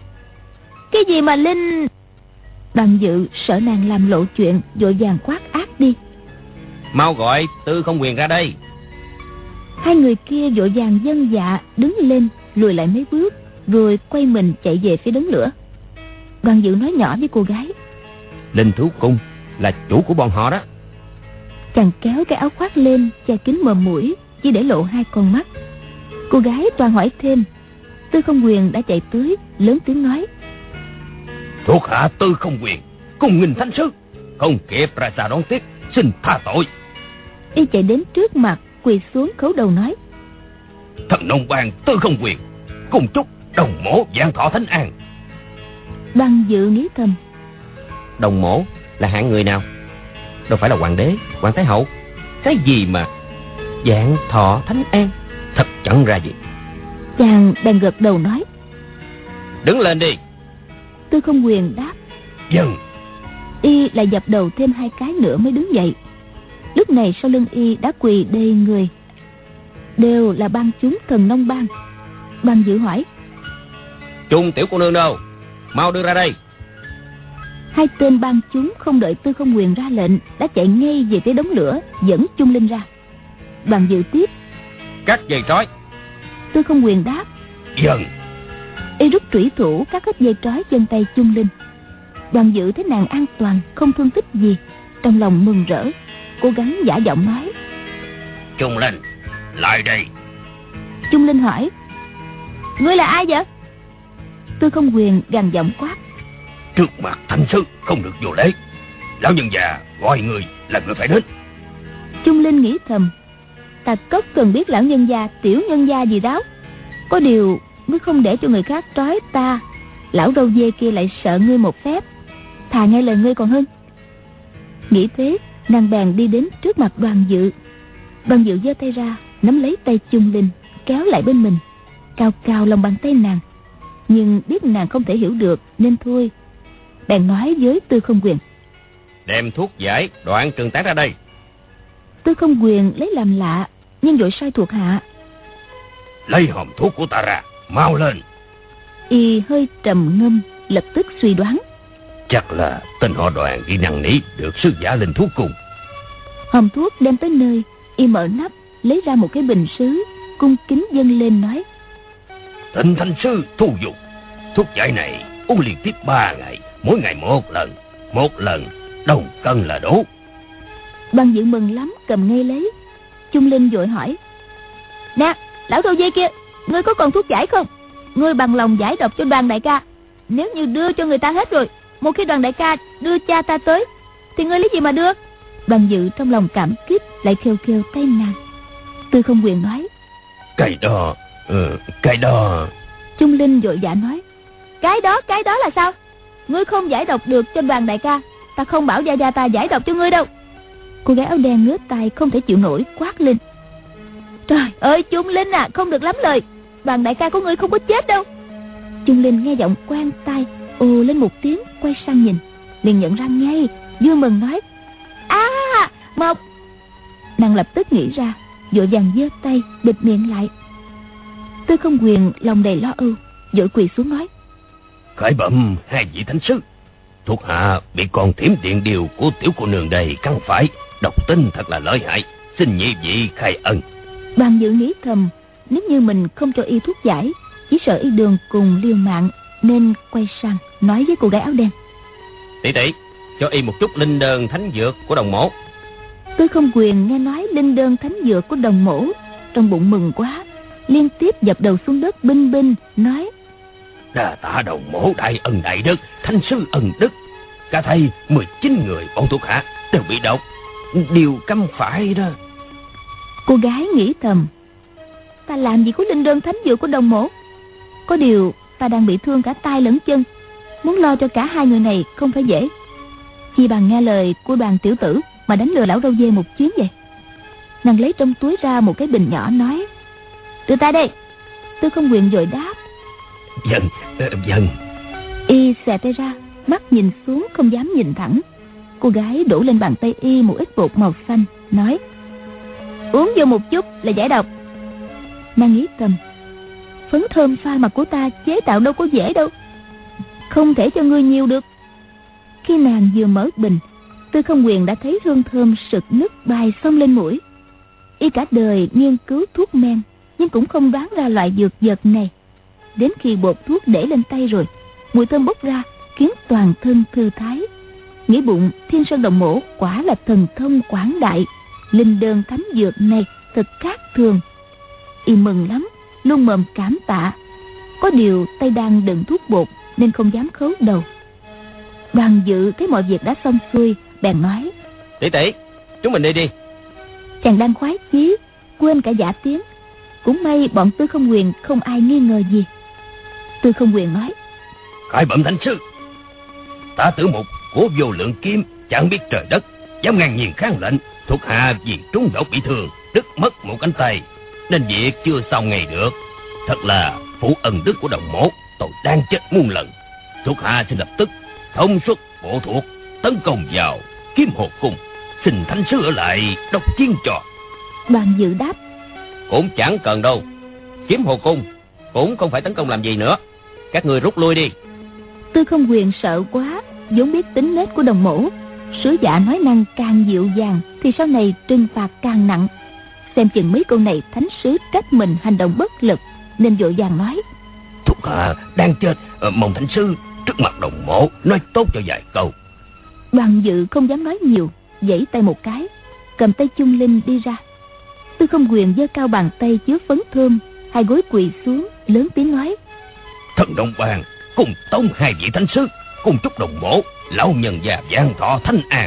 Cái gì mà Linh? Đoàn Dự sợ nàng làm lộ chuyện, vội vàng quát ác đi: Mau gọi Tư Không Quyền ra đây. Hai người kia vội vàng vâng dạ đứng lên, lùi lại mấy bước, rồi quay mình chạy về phía đống lửa. Đoàn Dự nói nhỏ với cô gái: Linh Thú Cung là chủ của bọn họ đó. Chàng kéo cái áo khoác lên che kín mờ mũi, chỉ để lộ hai con mắt. Cô gái toàn hỏi thêm. Tư Không Quyền đã chạy tới, lớn tiếng nói: Thuộc hạ Tư Không Quyền cùng nghìn thánh sứ, không kịp ra xa đón tiếp, xin tha tội. Y chạy đến trước mặt, quỳ xuống khấu đầu nói: Thần Nông Bang Tư Không Quyền cùng chúc Đồng Mổ vạn thọ thánh an. Đoàn Dự nghĩ thầm: Đồng Mổ là hạng người nào? Đâu phải là hoàng đế, hoàng thái hậu. Cái gì mà vạn thọ thánh an, thật chẳng ra gì. Chàng bèn gật đầu nói: Đứng lên đi. Tư Không Quyền đáp. Vâng. Y lại dập đầu thêm hai cái nữa mới đứng dậy. Lúc này sau lưng Y đã quỳ đầy người, đều là bang chúng Thần Nông Bang. Bang Dự hỏi: Trung tiểu cô nương đâu? Mau đưa ra đây. Hai tên bang chúng không đợi Tư Không Quyền ra lệnh đã chạy ngay về phía đống lửa, dẫn Chung Linh ra. Bang Dự tiếp: Cắt dây trói. Tư Không Quyền đáp. Vâng. Y rút trủy thủ cắt hết dây trói chân tay Chung Linh. Bang Dự thấy nàng an toàn, không thương tích gì, trong lòng mừng rỡ, cố gắng giả giọng nói: Chung Linh, lại đây. Chung Linh hỏi: Ngươi là ai vậy? Tư Không Quyền gằn giọng quát: Trước mặt thánh sư không được vô lễ. Lão nhân già gọi người là người phải đến. Chung Linh nghĩ thầm: Ta cốc cần biết lão nhân gia tiểu nhân gia gì đó. Có điều ngươi không để cho người khác trói ta, lão râu dê kia lại sợ ngươi một phép, thà nghe lời ngươi còn hơn. Nghĩ thế, nàng bèn đi đến trước mặt Đoàn Dự. Đoàn Dự giơ tay ra nắm lấy tay Chung Linh, kéo lại bên mình, cao cao lòng bàn tay nàng, nhưng biết nàng không thể hiểu được nên thôi. Bèn nói với Tư Không Quyền: Đem thuốc giải đoạn trường tán ra đây. Tư Không Quyền lấy làm lạ, nhưng vội sai thuộc hạ: Lấy hòm thuốc của ta ra, mau lên. Y hơi trầm ngâm, lập tức suy đoán: Chắc là tên họ Đoàn đi năn nỉ được sứ giả linh thuốc cùng. Hòm thuốc đem tới nơi, Y mở nắp, lấy ra một cái bình sứ, cung kính dâng lên nói: Thịnh thanh sư thu dụng. Thuốc giải này uống liên tiếp ba ngày, mỗi ngày một lần, một lần đồng cân là đủ. Bang Dự mừng lắm, cầm ngay lấy. Chung Linh vội hỏi: Nè, lão râu dê kia, ngươi có còn thuốc giải không? Ngươi bằng lòng giải độc cho Đoàn đại ca. Nếu như đưa cho người ta hết rồi, một khi Đoàn đại ca đưa cha ta tới, thì ngươi lấy gì mà đưa? Bang Dự trong lòng cảm kích, lại kêu kêu tay nàng. Tư Không Quyền nói: Cái đó, ừ, cái đó. Chung Linh vội vã nói: Cái đó, cái đó là sao? Ngươi không giải độc được cho Đoàn đại ca, ta không bảo gia gia ta giải độc cho ngươi đâu. Cô gái áo đen ngứa tay không thể chịu nổi, quát lên: Trời ơi Chung Linh à, không được lắm lời, Đoàn đại ca của ngươi không có chết đâu. Chung Linh nghe giọng quen tai, ồ lên một tiếng, quay sang nhìn, liền nhận ra ngay, vui mừng nói: À, Mộc. Nàng lập tức nghĩ ra, vội vàng giơ tay bịt miệng lại. Tư Không Quyền lòng đầy lo âu, vội quỳ xuống nói: Khởi bẩm hai vị thánh sứ, thuộc hạ bị con thiểm điện điều của tiểu cô nương đây cắn phải, độc tính thật là lợi hại, xin nhị vị khai ân. Bang Dự nghĩ thầm, nếu như mình không cho Y thuốc giải, chỉ sợ Y đường cùng liều mạng, nên quay sang nói với cô gái áo đen: Tỷ tỷ, cho Y một chút linh đơn thánh dược của đồng mổ. Tư Không Quyền nghe nói linh đơn thánh dược của đồng mổ, trong bụng mừng quá, liên tiếp dập đầu xuống đất binh binh, nói: Đà tạ đồng mổ đại ân đại đức, thánh sư ân đức. Cả thầy mười chín người bọn thuộc hạ đều bị độc, điều cấm phải đó. Cô gái nghĩ thầm: Ta làm gì có linh đơn thánh dược của đồng mổ? Có điều ta đang bị thương cả tay lẫn chân, muốn lo cho cả hai người này không phải dễ. Chi bằng nghe lời của Đoàn tiểu tử mà đánh lừa lão râu dê một chuyến vậy. Nàng lấy trong túi ra một cái bình nhỏ, nói: Đưa tay đây. Tư Không Quyền vội đáp: Vâng, vâng. Y xòe tay ra, mắt nhìn xuống không dám nhìn thẳng. Cô gái đổ lên bàn tay Y một ít bột màu xanh, nói: Uống vô một chút là giải độc. Nàng nghĩ thầm: Phấn thơm pha mặt của ta chế tạo đâu có dễ đâu, không thể cho ngươi nhiều được. Khi nàng vừa mở bình, Tư Không Quyền đã thấy hương thơm sực nức bay xông lên mũi. Y cả đời nghiên cứu thuốc men, nhưng cũng không đoán ra loại dược vật này. Đến khi bột thuốc để lên tay rồi, mùi thơm bốc ra khiến toàn thân thư thái. Nghĩ bụng Thiên Sơn Đồng Mổ quả là thần thông quảng đại, linh đơn thánh dược này thật khác thường. Y mừng lắm, luôn mồm cảm tạ. Có điều tay đang đựng thuốc bột nên không dám khấu đầu. Đoàn Dự thấy mọi việc đã xong xuôi, bèn nói: Tỷ tỷ, chúng mình đi đi. Chàng đang khoái chí, quên cả giả tiếng. Cũng may bọn Tư Không Quyền không ai nghi ngờ gì. Tư Không Quyền nói: Khải bẩm thánh sư, ta tử mục của Vô Lượng Kim chẳng biết trời đất, dám ngang nhiên kháng lệnh, thuộc hạ vì trúng độc bị thương, đứt mất một cánh tay, nên việc chưa xong ngày được. Thật là phụ ân đức của đồng mổ, tôi đang chết muôn lần. Thuộc hạ xin lập tức thông suất bộ thuộc tấn công vào Kiếm Hồ Cung, xin thánh sứ ở lại đốc chiến trò. Đoàn Dự đáp: Cũng chẳng cần đâu. Kiếm Hồ Cung cũng không phải tấn công làm gì nữa. Các người rút lui đi. Tư Không Quyền sợ quá, vốn biết tính nết của đồng mẫu, sứ giả nói năng càng dịu dàng thì sau này trừng phạt càng nặng. Xem chừng mấy câu này thánh sứ trách mình hành động bất lực, nên vội vàng nói: Thuộc hạ đang chết, mong thánh sứ trước mặt đồng mộ nói tốt cho vài câu. Đoàn Dự không dám nói nhiều, giãy tay một cái, cầm tay Chung Linh đi ra. Tư Không Quyền giơ cao bàn tay chứa phấn thơm, hai gối quỳ xuống, lớn tiếng nói: Thần Đông Bang cùng tống hai vị thánh sứ, cùng chúc đồng mộ lão nhân già vạn thọ thanh an.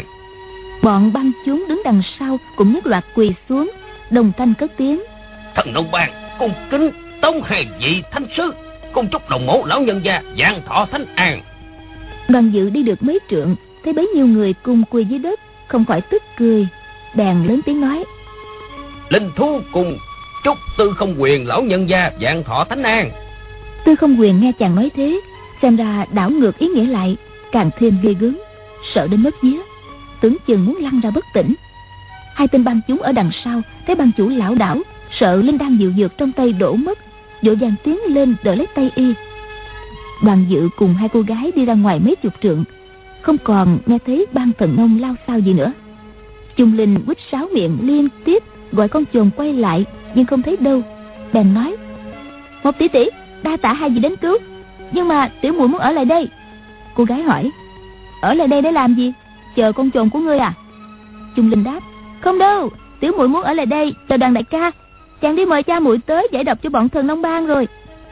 Bọn băng chúng đứng đằng sau cũng nhất loạt quỳ xuống, đồng thanh cất tiếng: Thần Đông Bang cùng kính tống hai vị thánh sứ, cùng chúc đồng mộ lão nhân già vạn thọ thanh an. Đoàn Dự đi được mấy trượng, thấy bấy nhiêu người cùng quỳ dưới đất, không khỏi tức cười, bèn lớn tiếng nói: Linh Thú cùng chúc Tư Không Quyền lão nhân gia vạn thọ thánh an. Tư Không Quyền nghe chàng nói thế, xem ra đảo ngược ý nghĩa lại, càng thêm ghê gớm, sợ đến mất vía, tưởng chừng muốn lăn ra bất tỉnh. Hai tên băng chúng ở đằng sau thấy băng chủ lảo đảo, sợ linh đan diệu dược trong tay đổ mất, vội vàng tiến lên đỡ lấy tay y. Đoàn Dự cùng hai cô gái đi ra ngoài mấy chục trượng, không còn nghe thấy băng thần nông lao sao gì nữa. Chung Linh quýt sáo miệng liên tiếp gọi con chồn quay lại, nhưng không thấy đâu, bèn nói: Một tỷ tỷ, đa tạ hai vị đến cứu, nhưng mà tiểu muội muốn ở lại đây. Cô gái hỏi: Ở lại đây để làm gì? Chờ con chồn của ngươi à? Chung Linh đáp: Không đâu, tiểu muội muốn ở lại đây chờ Đoàn đại ca, chàng đi mời cha muội tới giải độc cho bọn thần Long Bang rồi.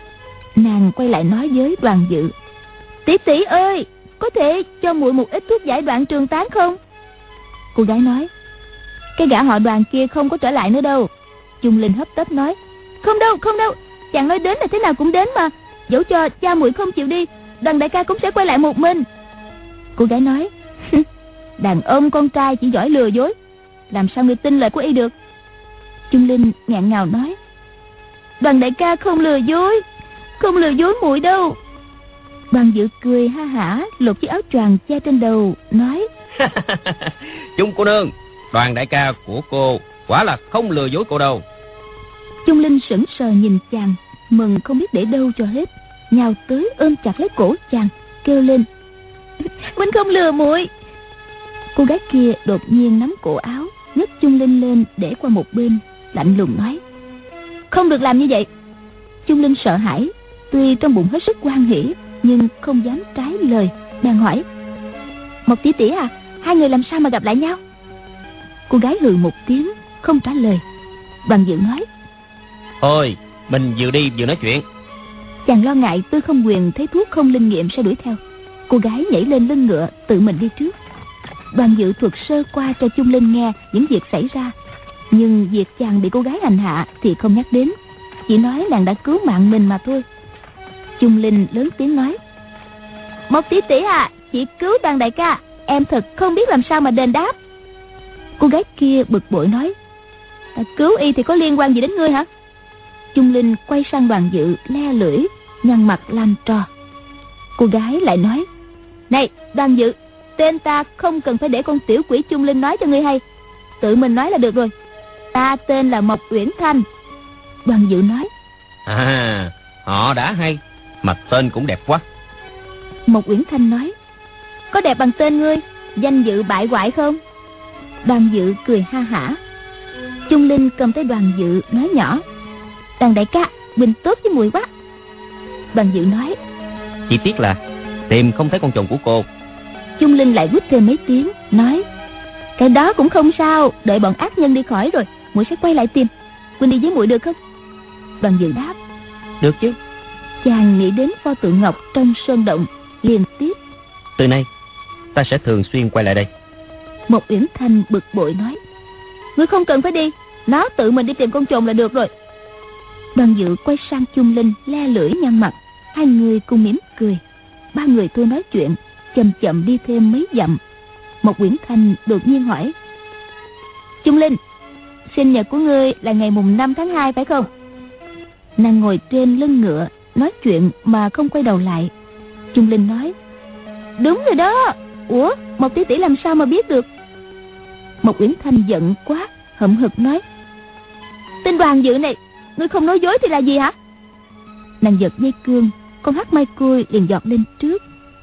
Nàng quay lại nói với Đoàn Dự: Tỷ tỷ ơi, có thể cho muội một ít thuốc giải đoạn trường tán không? Cô gái nói: Cái gã họ Đoàn kia không có trở lại nữa đâu. Chung Linh hấp tấp nói: Không đâu, không đâu, chàng nói đến là thế nào cũng đến mà. Dẫu cho cha muội không chịu đi, Đoàn đại ca cũng sẽ quay lại một mình. Cô gái nói: Đàn ông con trai chỉ giỏi lừa dối, làm sao người tin lời của y được? Chung Linh ngạn ngào nói: Đoàn đại ca không lừa dối, không lừa dối muội đâu. Đoàn Dự cười ha hả, lột chiếc áo choàng che trên đầu, nói: Chung cô nương, Đoàn đại ca của cô quả là không lừa dối cô đâu. Chung Linh sững sờ nhìn chàng, mừng không biết để đâu cho hết, nhào tới ôm chặt lấy cổ chàng, kêu lên: Huynh không lừa muội. Cô gái kia đột nhiên nắm cổ áo, nhấc Chung Linh lên để qua một bên, lạnh lùng nói: Không được làm như vậy. Chung Linh sợ hãi, tuy trong bụng hết sức hoan hỉ, nhưng không dám trái lời, bèn hỏi: Một tỷ tỷ à, hai người làm sao mà gặp lại nhau? Cô gái hừ một tiếng, không trả lời. Đoàn Dự nói: Thôi, mình vừa đi vừa nói chuyện. Chàng lo ngại Tư Không Quyền thấy thuốc không linh nghiệm sẽ đuổi theo. Cô gái nhảy lên lưng ngựa, tự mình đi trước. Đoàn Dự thuật sơ qua cho Chung Linh nghe những việc xảy ra, nhưng việc chàng bị cô gái hành hạ thì không nhắc đến, chỉ nói nàng đã cứu mạng mình mà thôi. Chung Linh lớn tiếng nói: Một tỷ tỷ à, chỉ cứu Đoàn đại ca, em thật không biết làm sao mà đền đáp. Cô gái kia bực bội nói: Ta cứu y thì có liên quan gì đến ngươi hả? Chung Linh quay sang Đoàn Dự le lưỡi, nhăn mặt làm trò. Cô gái lại nói: Này Đoàn Dự, tên ta không cần phải để con tiểu quỷ Chung Linh nói cho ngươi hay, tự mình nói là được rồi. Ta tên là Mộc Uyển Thanh. Đoàn Dự nói: À, họ đã hay, mà tên cũng đẹp quá. Mộc Uyển Thanh nói: Có đẹp bằng tên ngươi, danh dự bại hoại không? Đoàn Dự cười ha hả. Chung Linh cầm tay Đoàn Dự nói nhỏ: Đoàn đại ca, bình tốt với muội quá. Đoàn Dự nói: Chỉ tiếc là tìm không thấy con chồng của cô. Chung Linh lại quýt thêm mấy tiếng, nói: Cái đó cũng không sao, đợi bọn ác nhân đi khỏi rồi, muội sẽ quay lại tìm. Huynh đi với muội được không? Đoàn Dự đáp: Được chứ. Chàng nghĩ đến pho tượng ngọc trong sơn động, liền tiếp: Từ nay ta sẽ thường xuyên quay lại đây. Mộc Uyển Thanh bực bội nói: Ngươi không cần phải đi, nó tự mình đi tìm con chồn là được rồi. Đoàn Dự quay sang Chung Linh le lưỡi nhăn mặt, hai người cùng mỉm cười. Ba người thôi nói chuyện, chậm chậm đi thêm mấy dặm. Mộc Uyển Thanh đột nhiên hỏi: Chung Linh, sinh nhật của ngươi là ngày mùng năm tháng hai phải không? Nàng ngồi trên lưng ngựa, nói chuyện mà không quay đầu lại. Trung Linh nói: Đúng rồi đó. Ủa, Mộc tỷ tỷ làm sao mà biết được? Mộc Uyển Thanh giận quá, hậm hực nói: Tên Đoàn Dự này, ngươi không nói dối thì là gì hả? Nàng giật dây cương, con hắc mai côi liền giọt lên trước.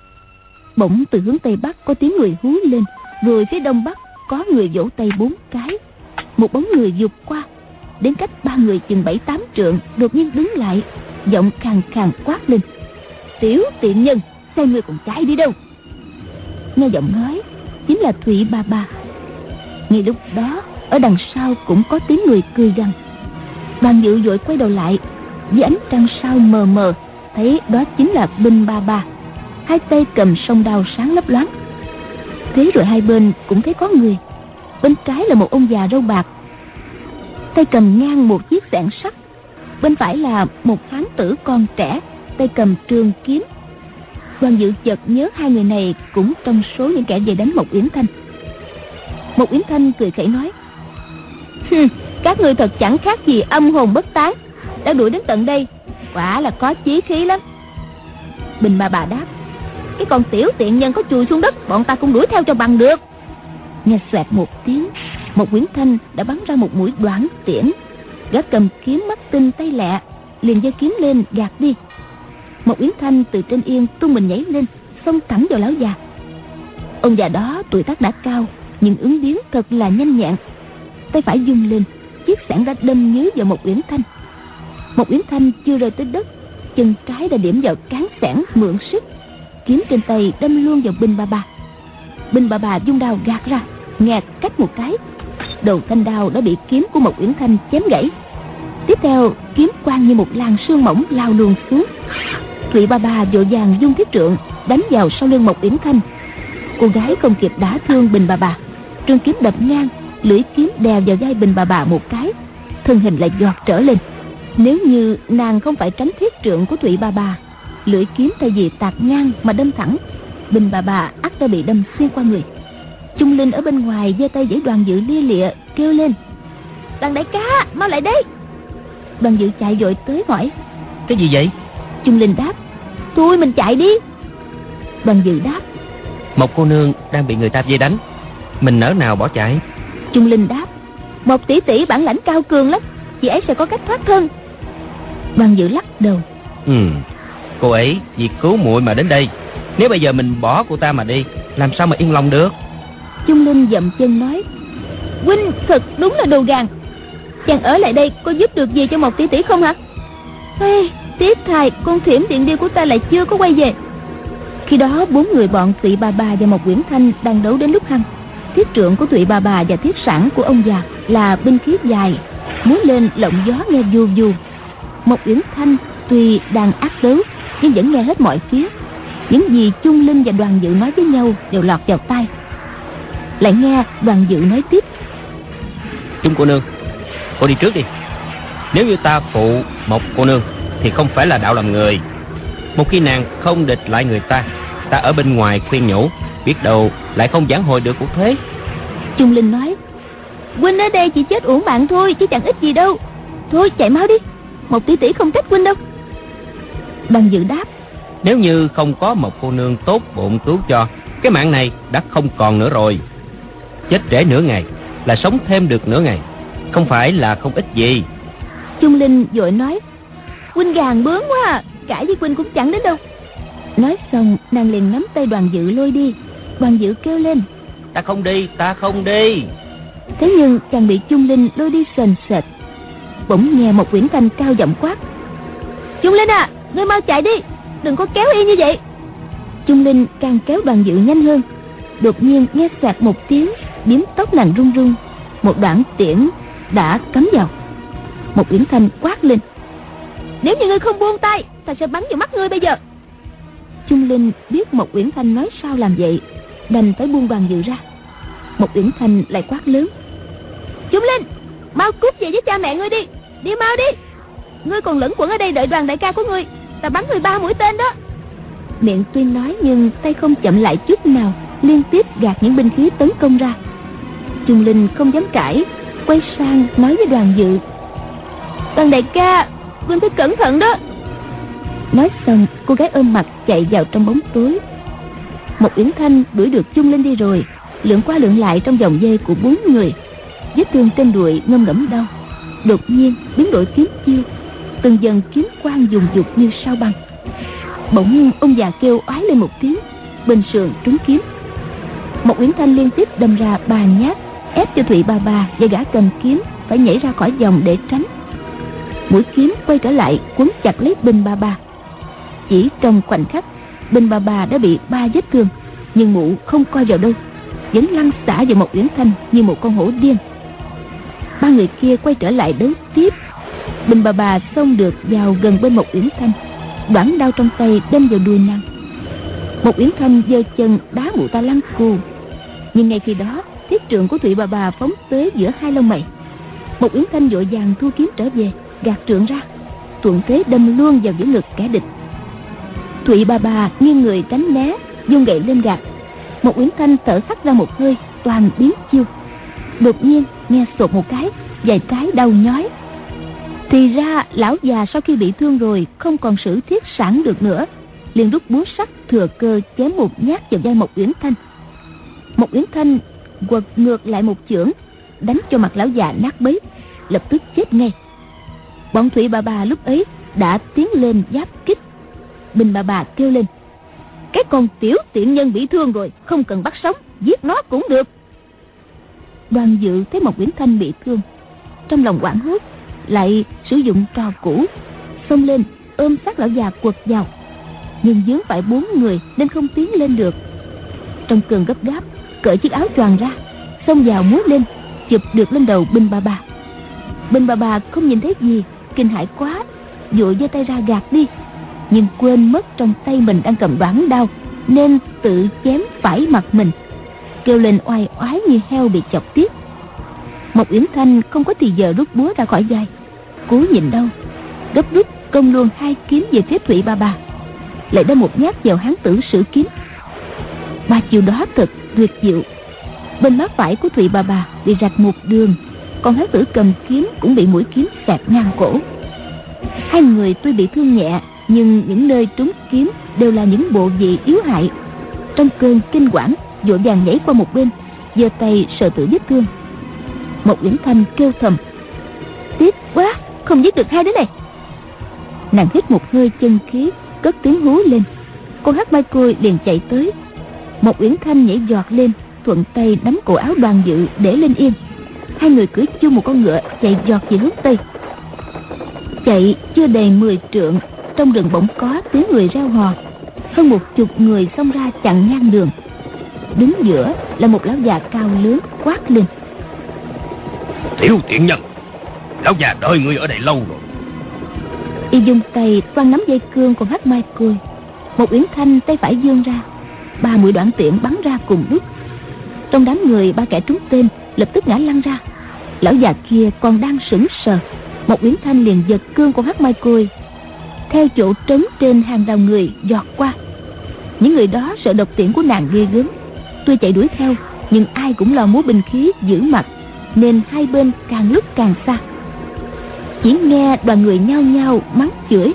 Bỗng từ hướng tây bắc có tiếng người hú lên, rồi phía đông bắc có người vỗ tay bốn cái. Một bóng người vụt qua, đến cách ba người chừng bảy tám trượng, đột nhiên đứng lại, giọng khàn khàn quát lên: Tiểu tiện nhân, sao ngươi còn chạy đi đâu? Nghe giọng nói chính là Thụy Bà Bà. Ngay lúc đó, ở đằng sau cũng có tiếng người cười gằn. Đoàn Dự vội quay đầu lại, dưới ánh trăng sao mờ mờ, thấy đó chính là Binh Bà Bà, hai tay cầm song đao sáng lấp loáng. Thế rồi hai bên cũng thấy có người. Bên trái là một ông già râu bạc, tay cầm ngang một chiếc xẻng sắt. Bên phải là một hán tử con trẻ, tay cầm trường kiếm. Đoàn Dự chợt nhớ hai người này cũng trong số những kẻ về đánh Mộc Uyển Thanh. Mộc Uyển Thanh cười khẩy nói: Hừ, các ngươi thật chẳng khác gì âm hồn bất tán, đã đuổi đến tận đây, quả là có chí khí lắm. Bình Bà Bà đáp: Cái con tiểu tiện nhân có chùi xuống đất, bọn ta cũng đuổi theo cho bằng được. Nghe xoẹt một tiếng, Mộc Uyển Thanh đã bắn ra một mũi đoản tiễn. Gã cầm kiếm mắt tinh tay lẹ, liền giơ kiếm lên gạt đi. Mộc Uyển Thanh từ trên yên tung mình nhảy lên, xông thẳng vào lão già. Ông già đó tuổi tác đã cao, nhưng ứng biến thật là nhanh nhẹn. Tay phải vung lên, chiếc xẻng đã đâm nhứ vào Mộc Uyển Thanh. Mộc Uyển Thanh chưa rơi tới đất, chân trái đã điểm vào cán xẻng mượn sức. Kiếm trên tay đâm luôn vào Binh Bà Bà. Binh Bà Bà vung đao gạt ra, nghẹt cách một cái, đầu thanh đao đã bị kiếm của Mộc Uyển Thanh chém gãy. Tiếp theo, kiếm quang như một làn sương mỏng lao luồn xuống. Thụy Bà Bà vội vàng vung thiết trượng đánh vào sau lưng Mộc Uyển Thanh. Cô gái không kịp đả thương Bình Bà Bà, trường kiếm đập ngang, lưỡi kiếm đè vào vai Bình Bà Bà một cái, thân hình lại giọt trở lên. Nếu như nàng không phải tránh thiết trượng của Thụy Bà Bà, lưỡi kiếm thay vì tạt ngang mà đâm thẳng, Bình Bà Bà ắt đã bị đâm xuyên qua người. Trung Linh ở bên ngoài giơ tay giãy Đoàn Dự lia lịa kêu lên: Đoàn đại ca, mau lại đây. Đoàn Dự chạy vội tới hỏi: Cái gì vậy? Trung Linh đáp: Thôi mình chạy đi. Đoàn Dự đáp: Một cô nương đang bị người ta vây đánh, mình nỡ nào bỏ chạy. Trung Linh đáp: Một tỷ tỷ bản lãnh cao cường lắm, chị ấy sẽ có cách thoát thân. Đoàn Dự lắc đầu: Ừ, cô ấy vì cứu muội mà đến đây, nếu bây giờ mình bỏ cô ta mà đi, làm sao mà yên lòng được. Trung Linh dậm chân nói: Huynh thật đúng là đồ gàn. Chàng ở lại đây có giúp được gì cho Một tỷ tỷ không hả? Ê, tiếc thay con thiểm điện điêu của ta lại chưa có quay về. Khi đó bốn người bọn Thụy Bà Bà và Mộc Uyển Thanh đang đấu đến lúc hăng. Thiết trượng của Thụy Bà Bà và thiết sản của ông già là binh khí dài, múa lên lộng gió nghe vù vù. Mộc Uyển Thanh tuy đang ác đấu nhưng vẫn nghe hết mọi phía. Những gì Trung Linh và Đoàn Dự nói với nhau đều lọt vào tai. Lại nghe Đoàn Dự nói tiếp: Trung cô nương, cô đi trước đi. Nếu như ta phụ một cô nương thì không phải là đạo làm người. Một khi nàng không địch lại người ta, ta ở bên ngoài khuyên nhủ, biết đâu lại không vãn hồi được cuộc thế. Trung Linh nói: Huynh ở đây chỉ chết uổng bạn thôi, chứ chẳng ích gì đâu. Thôi chạy mau đi, Một tỷ tỷ không trách huynh đâu. Đoàn Dự đáp: Nếu như không có một cô nương tốt bụng cứu cho, cái mạng này đã không còn nữa rồi. Chết trễ nửa ngày là sống thêm được nửa ngày, không phải là không ích gì. Trung Linh vội nói: Huynh gàn bướng quá à, cãi với huynh cũng chẳng đến đâu. Nói xong nàng liền nắm tay Đoàn Dự lôi đi. Đoàn Dự kêu lên: Ta không đi, ta không đi. Thế nhưng chàng bị Trung Linh lôi đi sền sệt. Bỗng nghe một Uyển Thanh cao giọng quát: Trung Linh à, ngươi mau chạy đi, đừng có kéo y như vậy. Trung Linh càng kéo Đoàn Dự nhanh hơn. Đột nhiên nghe xoẹt một tiếng, biếm tóc nàng run run. Một đoạn tiễn đã cắm vào. Một Uyển Thanh quát lên: Nếu như ngươi không buông tay, ta sẽ bắn vào mắt ngươi bây giờ. Trung Linh biết Một Uyển Thanh nói sao làm vậy, đành phải buông Đoàn Dự ra. Một Uyển Thanh lại quát lớn: Trung Linh, mau cút về với cha mẹ ngươi đi, đi mau đi. Ngươi còn lẫn quẩn ở đây đợi Đoàn đại ca của ngươi, ta bắn ngươi ba mũi tên đó. Miệng tuy nói nhưng tay không chậm lại chút nào, liên tiếp gạt những binh khí tấn công ra. Trung Linh không dám cãi, quay sang nói với Đoàn Dự: Đoàn đại ca, huynh phải cẩn thận đó. Nói xong, cô gái ôm mặt chạy vào trong bóng tối. Một Uyển Thanh đuổi được chung lên đi rồi, lượn qua lượn lại trong vòng dây của bốn người. Vết thương trên đùi ngâm ngẫm đau, đột nhiên biến đổi kiếm chiêu, từng dần kiếm quang dùng dục như sao băng. Bỗng ông già kêu oái lên một tiếng, bên sườn trúng kiếm. Một Uyển Thanh liên tiếp đâm ra ba nhát, ép cho Thụy Bà Bà và gã cầm kiếm phải nhảy ra khỏi vòng để tránh. Mũi kiếm quay trở lại quấn chặt lấy Bình Bà Bà. Chỉ trong khoảnh khắc, Bình Bà Bà đã bị ba vết thương, nhưng mụ không coi vào đâu, vẫn lăn xả vào một Uyển Thanh như một con hổ điên. Ba người kia quay trở lại đấu tiếp. Bình Bà Bà xông được vào gần bên một Uyển Thanh, đoản đao trong tay đâm vào đuôi nàng. Một Uyển Thanh giơ chân đá mụ ta lăn cù, nhưng ngay khi đó thiết trượng của Thụy Bà Bà phóng tới giữa hai lông mày. Một Uyển Thanh vội vàng thu kiếm trở về, gạt trượng ra, thuận thế đâm luôn vào giữa ngực kẻ địch. Thụy Bà Bà nghiêng người tránh né, vung gậy lên gạt. Một Uyển Thanh thở hắt ra một hơi, toàn biến chiêu. Đột nhiên nghe sột một cái, vài cái đau nhói. Thì ra lão già sau khi bị thương rồi không còn sử thiết sản được nữa, liền rút búa sắt thừa cơ chém một nhát vào vai một Uyển Thanh. Một Uyển Thanh quật ngược lại một chưởng, đánh cho mặt lão già nát bấy, lập tức chết ngay. Bọn Thụy Bà Bà lúc ấy đã tiến lên giáp kích. Bình Bà Bà kêu lên: cái con tiểu tiện nhân bị thương rồi, không cần bắt sống, giết nó cũng được. Đoàn Dự thấy một Uyển Thanh bị thương, trong lòng hoảng hốt, lại sử dụng trò cũ, xông lên ôm sát lão già quật vào, nhưng vướng phải bốn người nên không tiến lên được. Trong cơn gấp gáp, cởi chiếc áo choàng ra, xông vào múa lên, chụp được lên đầu Bình Bà Bà. Bình Bà Bà không nhìn thấy gì, kinh hãi quá, vội giơ tay ra gạt đi, nhưng quên mất trong tay mình đang cầm đoản đao, nên tự chém phải mặt mình, kêu lên oai oái như heo bị chọc tiết. Một Uyển Thanh không có thì giờ rút búa ra khỏi vai, cố nhìn đâu, gấp rút công luôn hai kiếm về phía Thụy Bà Bà, lại đâm một nhát vào hán tử sử kiếm. Ba chiều đó thật tuyệt diệu. Bên má phải của Thụy Bà Bà bị rạch một đường, còn hán tử cầm kiếm cũng bị mũi kiếm xẹt ngang cổ. Hai người tuy bị thương nhẹ, nhưng những nơi trúng kiếm đều là những bộ vị yếu hại. Trong cơn kinh quản, vội vàng nhảy qua một bên, giơ tay sờ tự vết thương. Một Uyển Thanh kêu thầm: tiếc quá, không giết được hai đứa này. Nàng hít một hơi chân khí, cất tiếng hú lên. Con hắc mai côi liền chạy tới. Một Uyển Thanh nhảy giọt lên, thuận tay nắm cổ áo Đoàn Dự để lên yên. Hai người cưỡi chung một con ngựa chạy giọt về hướng tây. Chạy chưa đầy mười trượng, trong rừng bỗng có tiếng người reo hò. Hơn một chục người xông ra chặn ngang đường. Đứng giữa là một lão già cao lớn quát lên: tiểu tiện nhân, lão già đợi người ở đây lâu rồi. Y dùng tay toan nắm dây cương con hắc mai côi. Một Uyển Thanh tay phải vươn ra, ba mũi đoạn tiễn bắn ra cùng lúc. Trong đám người, ba kẻ trúng tên lập tức ngã lăn ra. Lão già kia còn đang sững sờ, một Uyển Thanh liền giật cương con hắc mai côi, theo chỗ trống trên hàng rào người giọt qua. Những người đó sợ độc tiễn của nàng ghê gớm, tuy chạy đuổi theo nhưng ai cũng lo múa binh khí giữ mặt, nên hai bên càng lúc càng xa. Chỉ nghe đoàn người nhao nhao mắng chửi: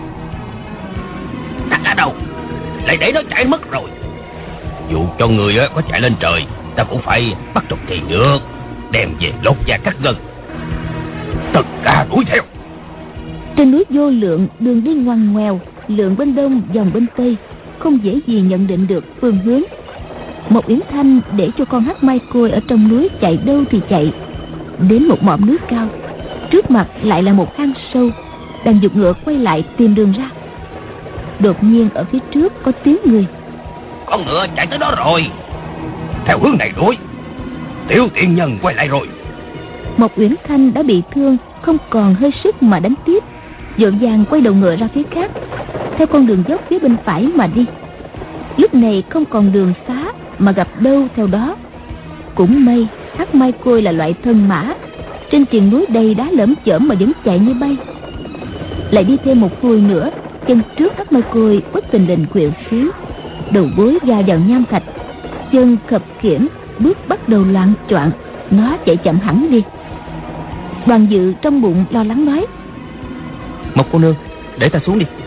Thằng ở đâu, lại để nó chạy mất rồi. Dù cho người có chạy lên trời, ta cũng phải bắt trục thì được, đem về lột da cắt gân. Tất cả đuổi theo. Trên núi Vô Lượng, đường đi ngoằn ngoèo, lượn bên đông vòng bên tây, không dễ gì nhận định được phương hướng. Một Uyển Thanh để cho con hắc mai côi ở trong núi chạy đâu thì chạy, đến một mỏm núi cao, trước mặt lại là một hang sâu, đang giục ngựa quay lại tìm đường ra. Đột nhiên ở phía trước có tiếng người: con ngựa chạy tới đó rồi, theo hướng này đuổi. Tiểu tiện nhân quay lại rồi. Một Uyển Thanh đã bị thương, không còn hơi sức mà đánh tiếp, vội vàng quay đầu ngựa ra phía khác, theo con đường dốc phía bên phải mà đi. Lúc này không còn đường xá, mà gặp đâu theo đó. Cũng may hắc mai côi là loại thân mã, trên triền núi đầy đá lởm chởm mà vẫn chạy như bay. Lại đi thêm một hồi nữa, chân trước hắc mai côi bất tình lình khuỵu xíu, đầu gối ga vào nham thạch, chân khập khiễng, bước bắt đầu loạn choạng, nó chạy chậm hẳn đi. Đoàn Dự trong bụng lo lắng nói: Một cô nương, để ta xuống đi.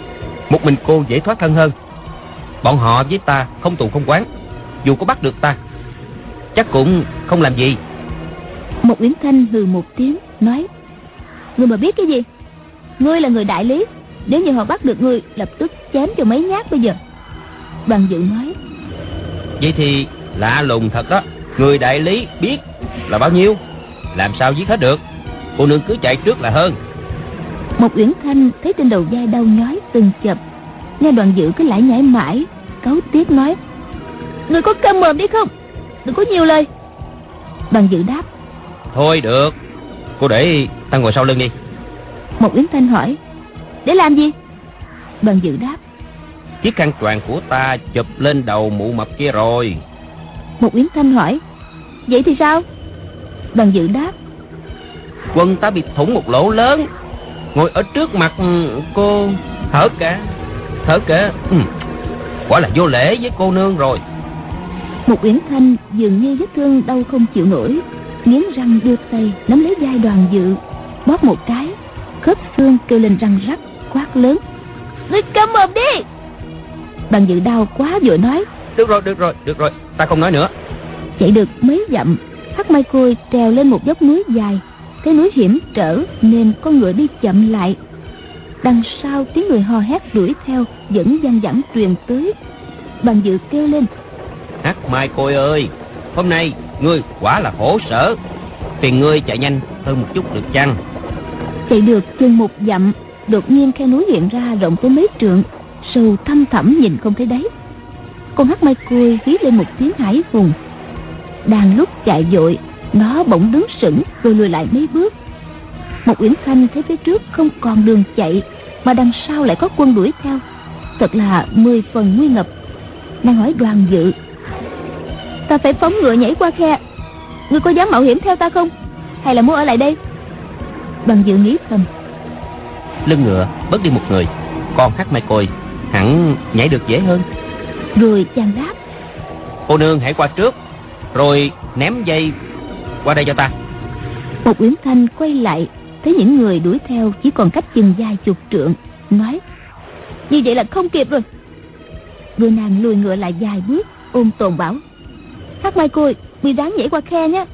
Một mình cô dễ thoát thân hơn. Bọn họ với ta không tù không oán, dù có bắt được ta chắc cũng không làm gì. Một Uyển Thanh hừ một tiếng nói: Ngươi mà biết cái gì? Ngươi là người đại lý, nếu như họ bắt được ngươi, lập tức chém cho mấy nhát bây giờ. Đoàn Dự nói: Vậy thì lạ lùng thật đó. Người đại lý biết là bao nhiêu, làm sao giết hết được? Cô nương cứ chạy trước là hơn. Một Uyển Thanh thấy trên đầu vai đau nhói từng chập, nghe Đoàn Dự cứ lải nhải mãi, cáu tiếc nói: Ngươi có câm mồm đi không? Đừng có nhiều lời. Đoàn Dự đáp: Thôi được, cô để ta ngồi sau lưng đi. Một Uyển Thanh hỏi: Để làm gì? Đoàn Dự đáp: Chiếc khăn choàng của ta chụp lên đầu mụ mập kia rồi. Một Uyển Thanh hỏi: Vậy thì sao? Đoàn Dự đáp: Quần ta bị thủng một lỗ lớn, ngồi ở trước mặt cô thở cả Thở cả ừ. Quả là vô lễ với cô nương rồi. Một Uyển Thanh dường như vết thương đau không chịu nổi, nghiến răng đưa tay nắm lấy vai Đoàn Dự, bóp một cái, khớp xương kêu lên răng rắc, quát lớn: Ngươi câm mồm đi! Đoàn Dự đau quá vội nói: Được rồi, được rồi, được rồi, ta không nói nữa. Chạy được mấy dặm, Hắc Mai Khôi trèo lên một dốc núi dài. Cái núi hiểm trở nên con ngựa đi chậm lại. Đằng sau tiếng người hò hét đuổi theo vẫn văng vẳng truyền tới. Đoàn Dự kêu lên: Hắc Mai Khôi ơi, hôm nay ngươi quả là khổ sở. Phiền ngươi chạy nhanh hơn một chút được chăng? Chạy được chừng một dặm, đột nhiên khe núi hiện ra rộng tới mấy trượng, sâu thăm thẳm nhìn không thấy đáy. Con Hắc Mai Khôi hí lên một tiếng hãi hùng. Đang lúc chạy vội, nó bỗng đứng sững rồi lùi lại mấy bước. Một Uyển Thanh thấy phía trước không còn đường chạy, mà đằng sau lại có quân đuổi theo, thật là mười phần nguy ngập. Nàng hỏi Đoàn Dự: Ta phải phóng ngựa nhảy qua khe, ngươi có dám mạo hiểm theo ta không, hay là muốn ở lại đây? Đoàn Dự nghĩ thầm: Lưng ngựa bớt đi một người, con Hắc Mai Khôi hẳn nhảy được dễ hơn. Rồi chàng đáp: Cô nương hãy qua trước, rồi ném dây qua đây cho ta. Một Uyển Thanh quay lại, thấy những người đuổi theo chỉ còn cách chừng vài chục trượng, nói: Như vậy là không kịp rồi. Rồi nàng lùi ngựa lại vài bước, ôm tồn bảo: Hắc Mai Khôi, ngươi ráng nhảy qua khe nhé.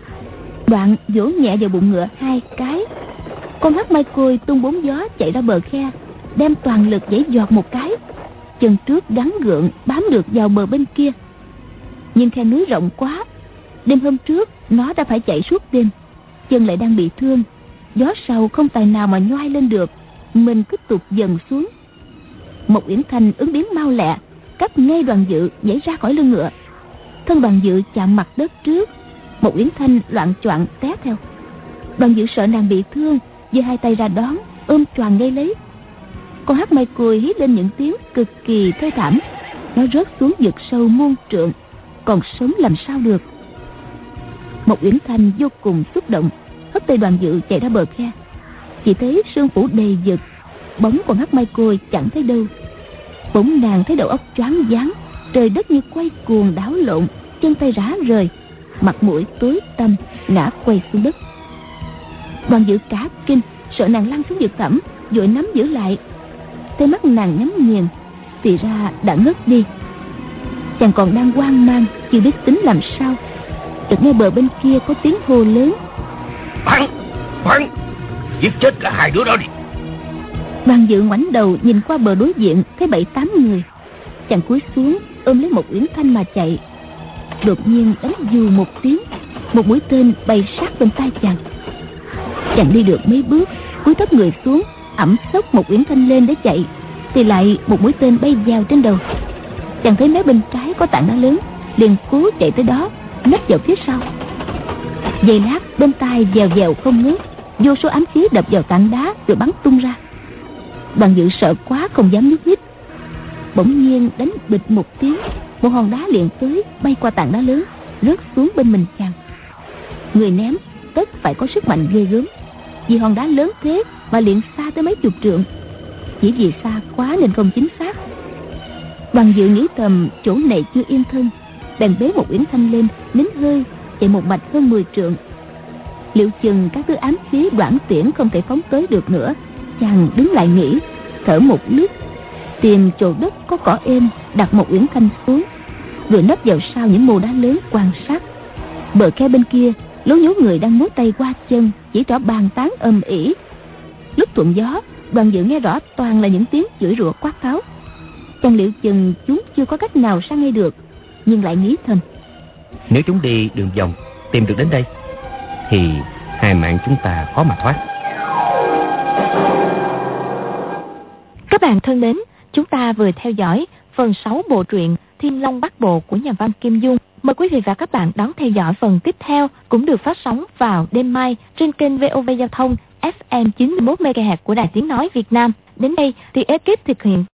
Đoạn vỗ nhẹ vào bụng ngựa hai cái. Con Hắc Mai Khôi tung bốn gió chạy ra bờ khe, đem toàn lực giãy giọt một cái, chân trước gắn gượng bám được vào bờ bên kia. Nhưng khe núi rộng quá, đêm hôm trước nó đã phải chạy suốt đêm, chân lại đang bị thương, gió sau không tài nào mà nhoai lên được, mình cứ tụt dần xuống. Một Uyển Thanh ứng biến mau lẹ, cắt ngay Đoàn Dự nhảy ra khỏi lưng ngựa. Thân Đoàn Dự chạm mặt đất trước, Một Uyển Thanh loạng choạng té theo. Đoàn Dự sợ nàng bị thương, giơ hai tay ra đón, ôm choàng ngay lấy. Con Hắc Mai Khôi hí lên những tiếng cực kỳ thê thảm, nó rớt xuống vực sâu muôn trượng, còn sống làm sao được. Một Uyển Thanh vô cùng xúc động, hất tay Đoàn Dự chạy ra bờ khe. Chỉ thấy sương phủ đầy vực, bóng con Hắc Mai Khôi chẳng thấy đâu. Bỗng nàng thấy đầu óc choáng váng, trời đất như quay cuồng đảo lộn, chân tay rã rời, mặt mũi tối tăm, ngã quay xuống đất. Đoàn Dự cả kinh, sợ nàng lăn xuống vực thẳm, vội nắm giữ lại. Thấy mắt nàng nhắm nghiền, thì ra đã ngất đi. Chàng còn đang hoang mang, chưa biết tính làm sao, chợt nghe bờ bên kia có tiếng hô lớn: Bắn, bắn, giết chết cả hai đứa đó đi. Đoàn Dự ngoảnh đầu nhìn qua bờ đối diện, thấy bảy tám người. Chàng cúi xuống ôm lấy một Uyển Thanh mà chạy. Đột nhiên đánh dù một tiếng, một mũi tên bay sát bên tai chàng. Chàng đi được mấy bước, cúi thấp người xuống, ẵm xốc một Uyển Thanh lên để chạy, thì lại một mũi tên bay vào trên đầu. Chàng thấy mé bên trái có tảng đá lớn, liền cố chạy tới đó, nấp vào phía sau. Giây lát bên tai vèo vèo không ngớt, vô số ám khí đập vào tảng đá rồi bắn tung ra. Đoàn Dự sợ quá không dám nhúc nhích. Bỗng nhiên đánh bịch một tiếng, một hòn đá liền tới, bay qua tảng đá lớn, rớt xuống bên mình chàng. Người ném tất phải có sức mạnh ghê gớm, vì hòn đá lớn thế mà liền xa tới mấy chục trượng. Chỉ vì xa quá nên không chính xác. Đoàn Dự nghĩ thầm chỗ này chưa yên thân, bèn bế một Uyển Thanh lên, nín hơi chạy một mạch hơn mười trượng. Liệu chừng các thứ ám khí đoạn tiễn không thể phóng tới được nữa, chàng đứng lại nghĩ, thở một lúc, tìm chỗ đất có cỏ êm, đặt một uyển canh xuống, rồi nấp vào sau những mồ đá lớn quan sát. Bờ khe bên kia, lố nhố người đang múa tay qua chân, chỉ trỏ bàn tán ầm ĩ. Lúc thuận gió, Đoàn Dự nghe rõ toàn là những tiếng chửi rủa quát tháo. Chàng liệu chừng chúng chưa có cách nào sang ngay được, nhưng lại nghĩ thầm: nếu chúng đi đường vòng tìm được đến đây thì hai mạng chúng ta khó mà thoát. Các bạn thân mến, chúng ta vừa theo dõi phần sáu bộ truyện Thiên Long Bát Bộ của nhà văn Kim Dung. Mời quý vị và các bạn đón theo dõi phần tiếp theo, cũng được phát sóng vào đêm mai trên kênh vê o vê Giao thông ép em chín mươi mốt mê ga héc của Đài Tiếng Nói Việt Nam. Đến đây thì ekip thực hiện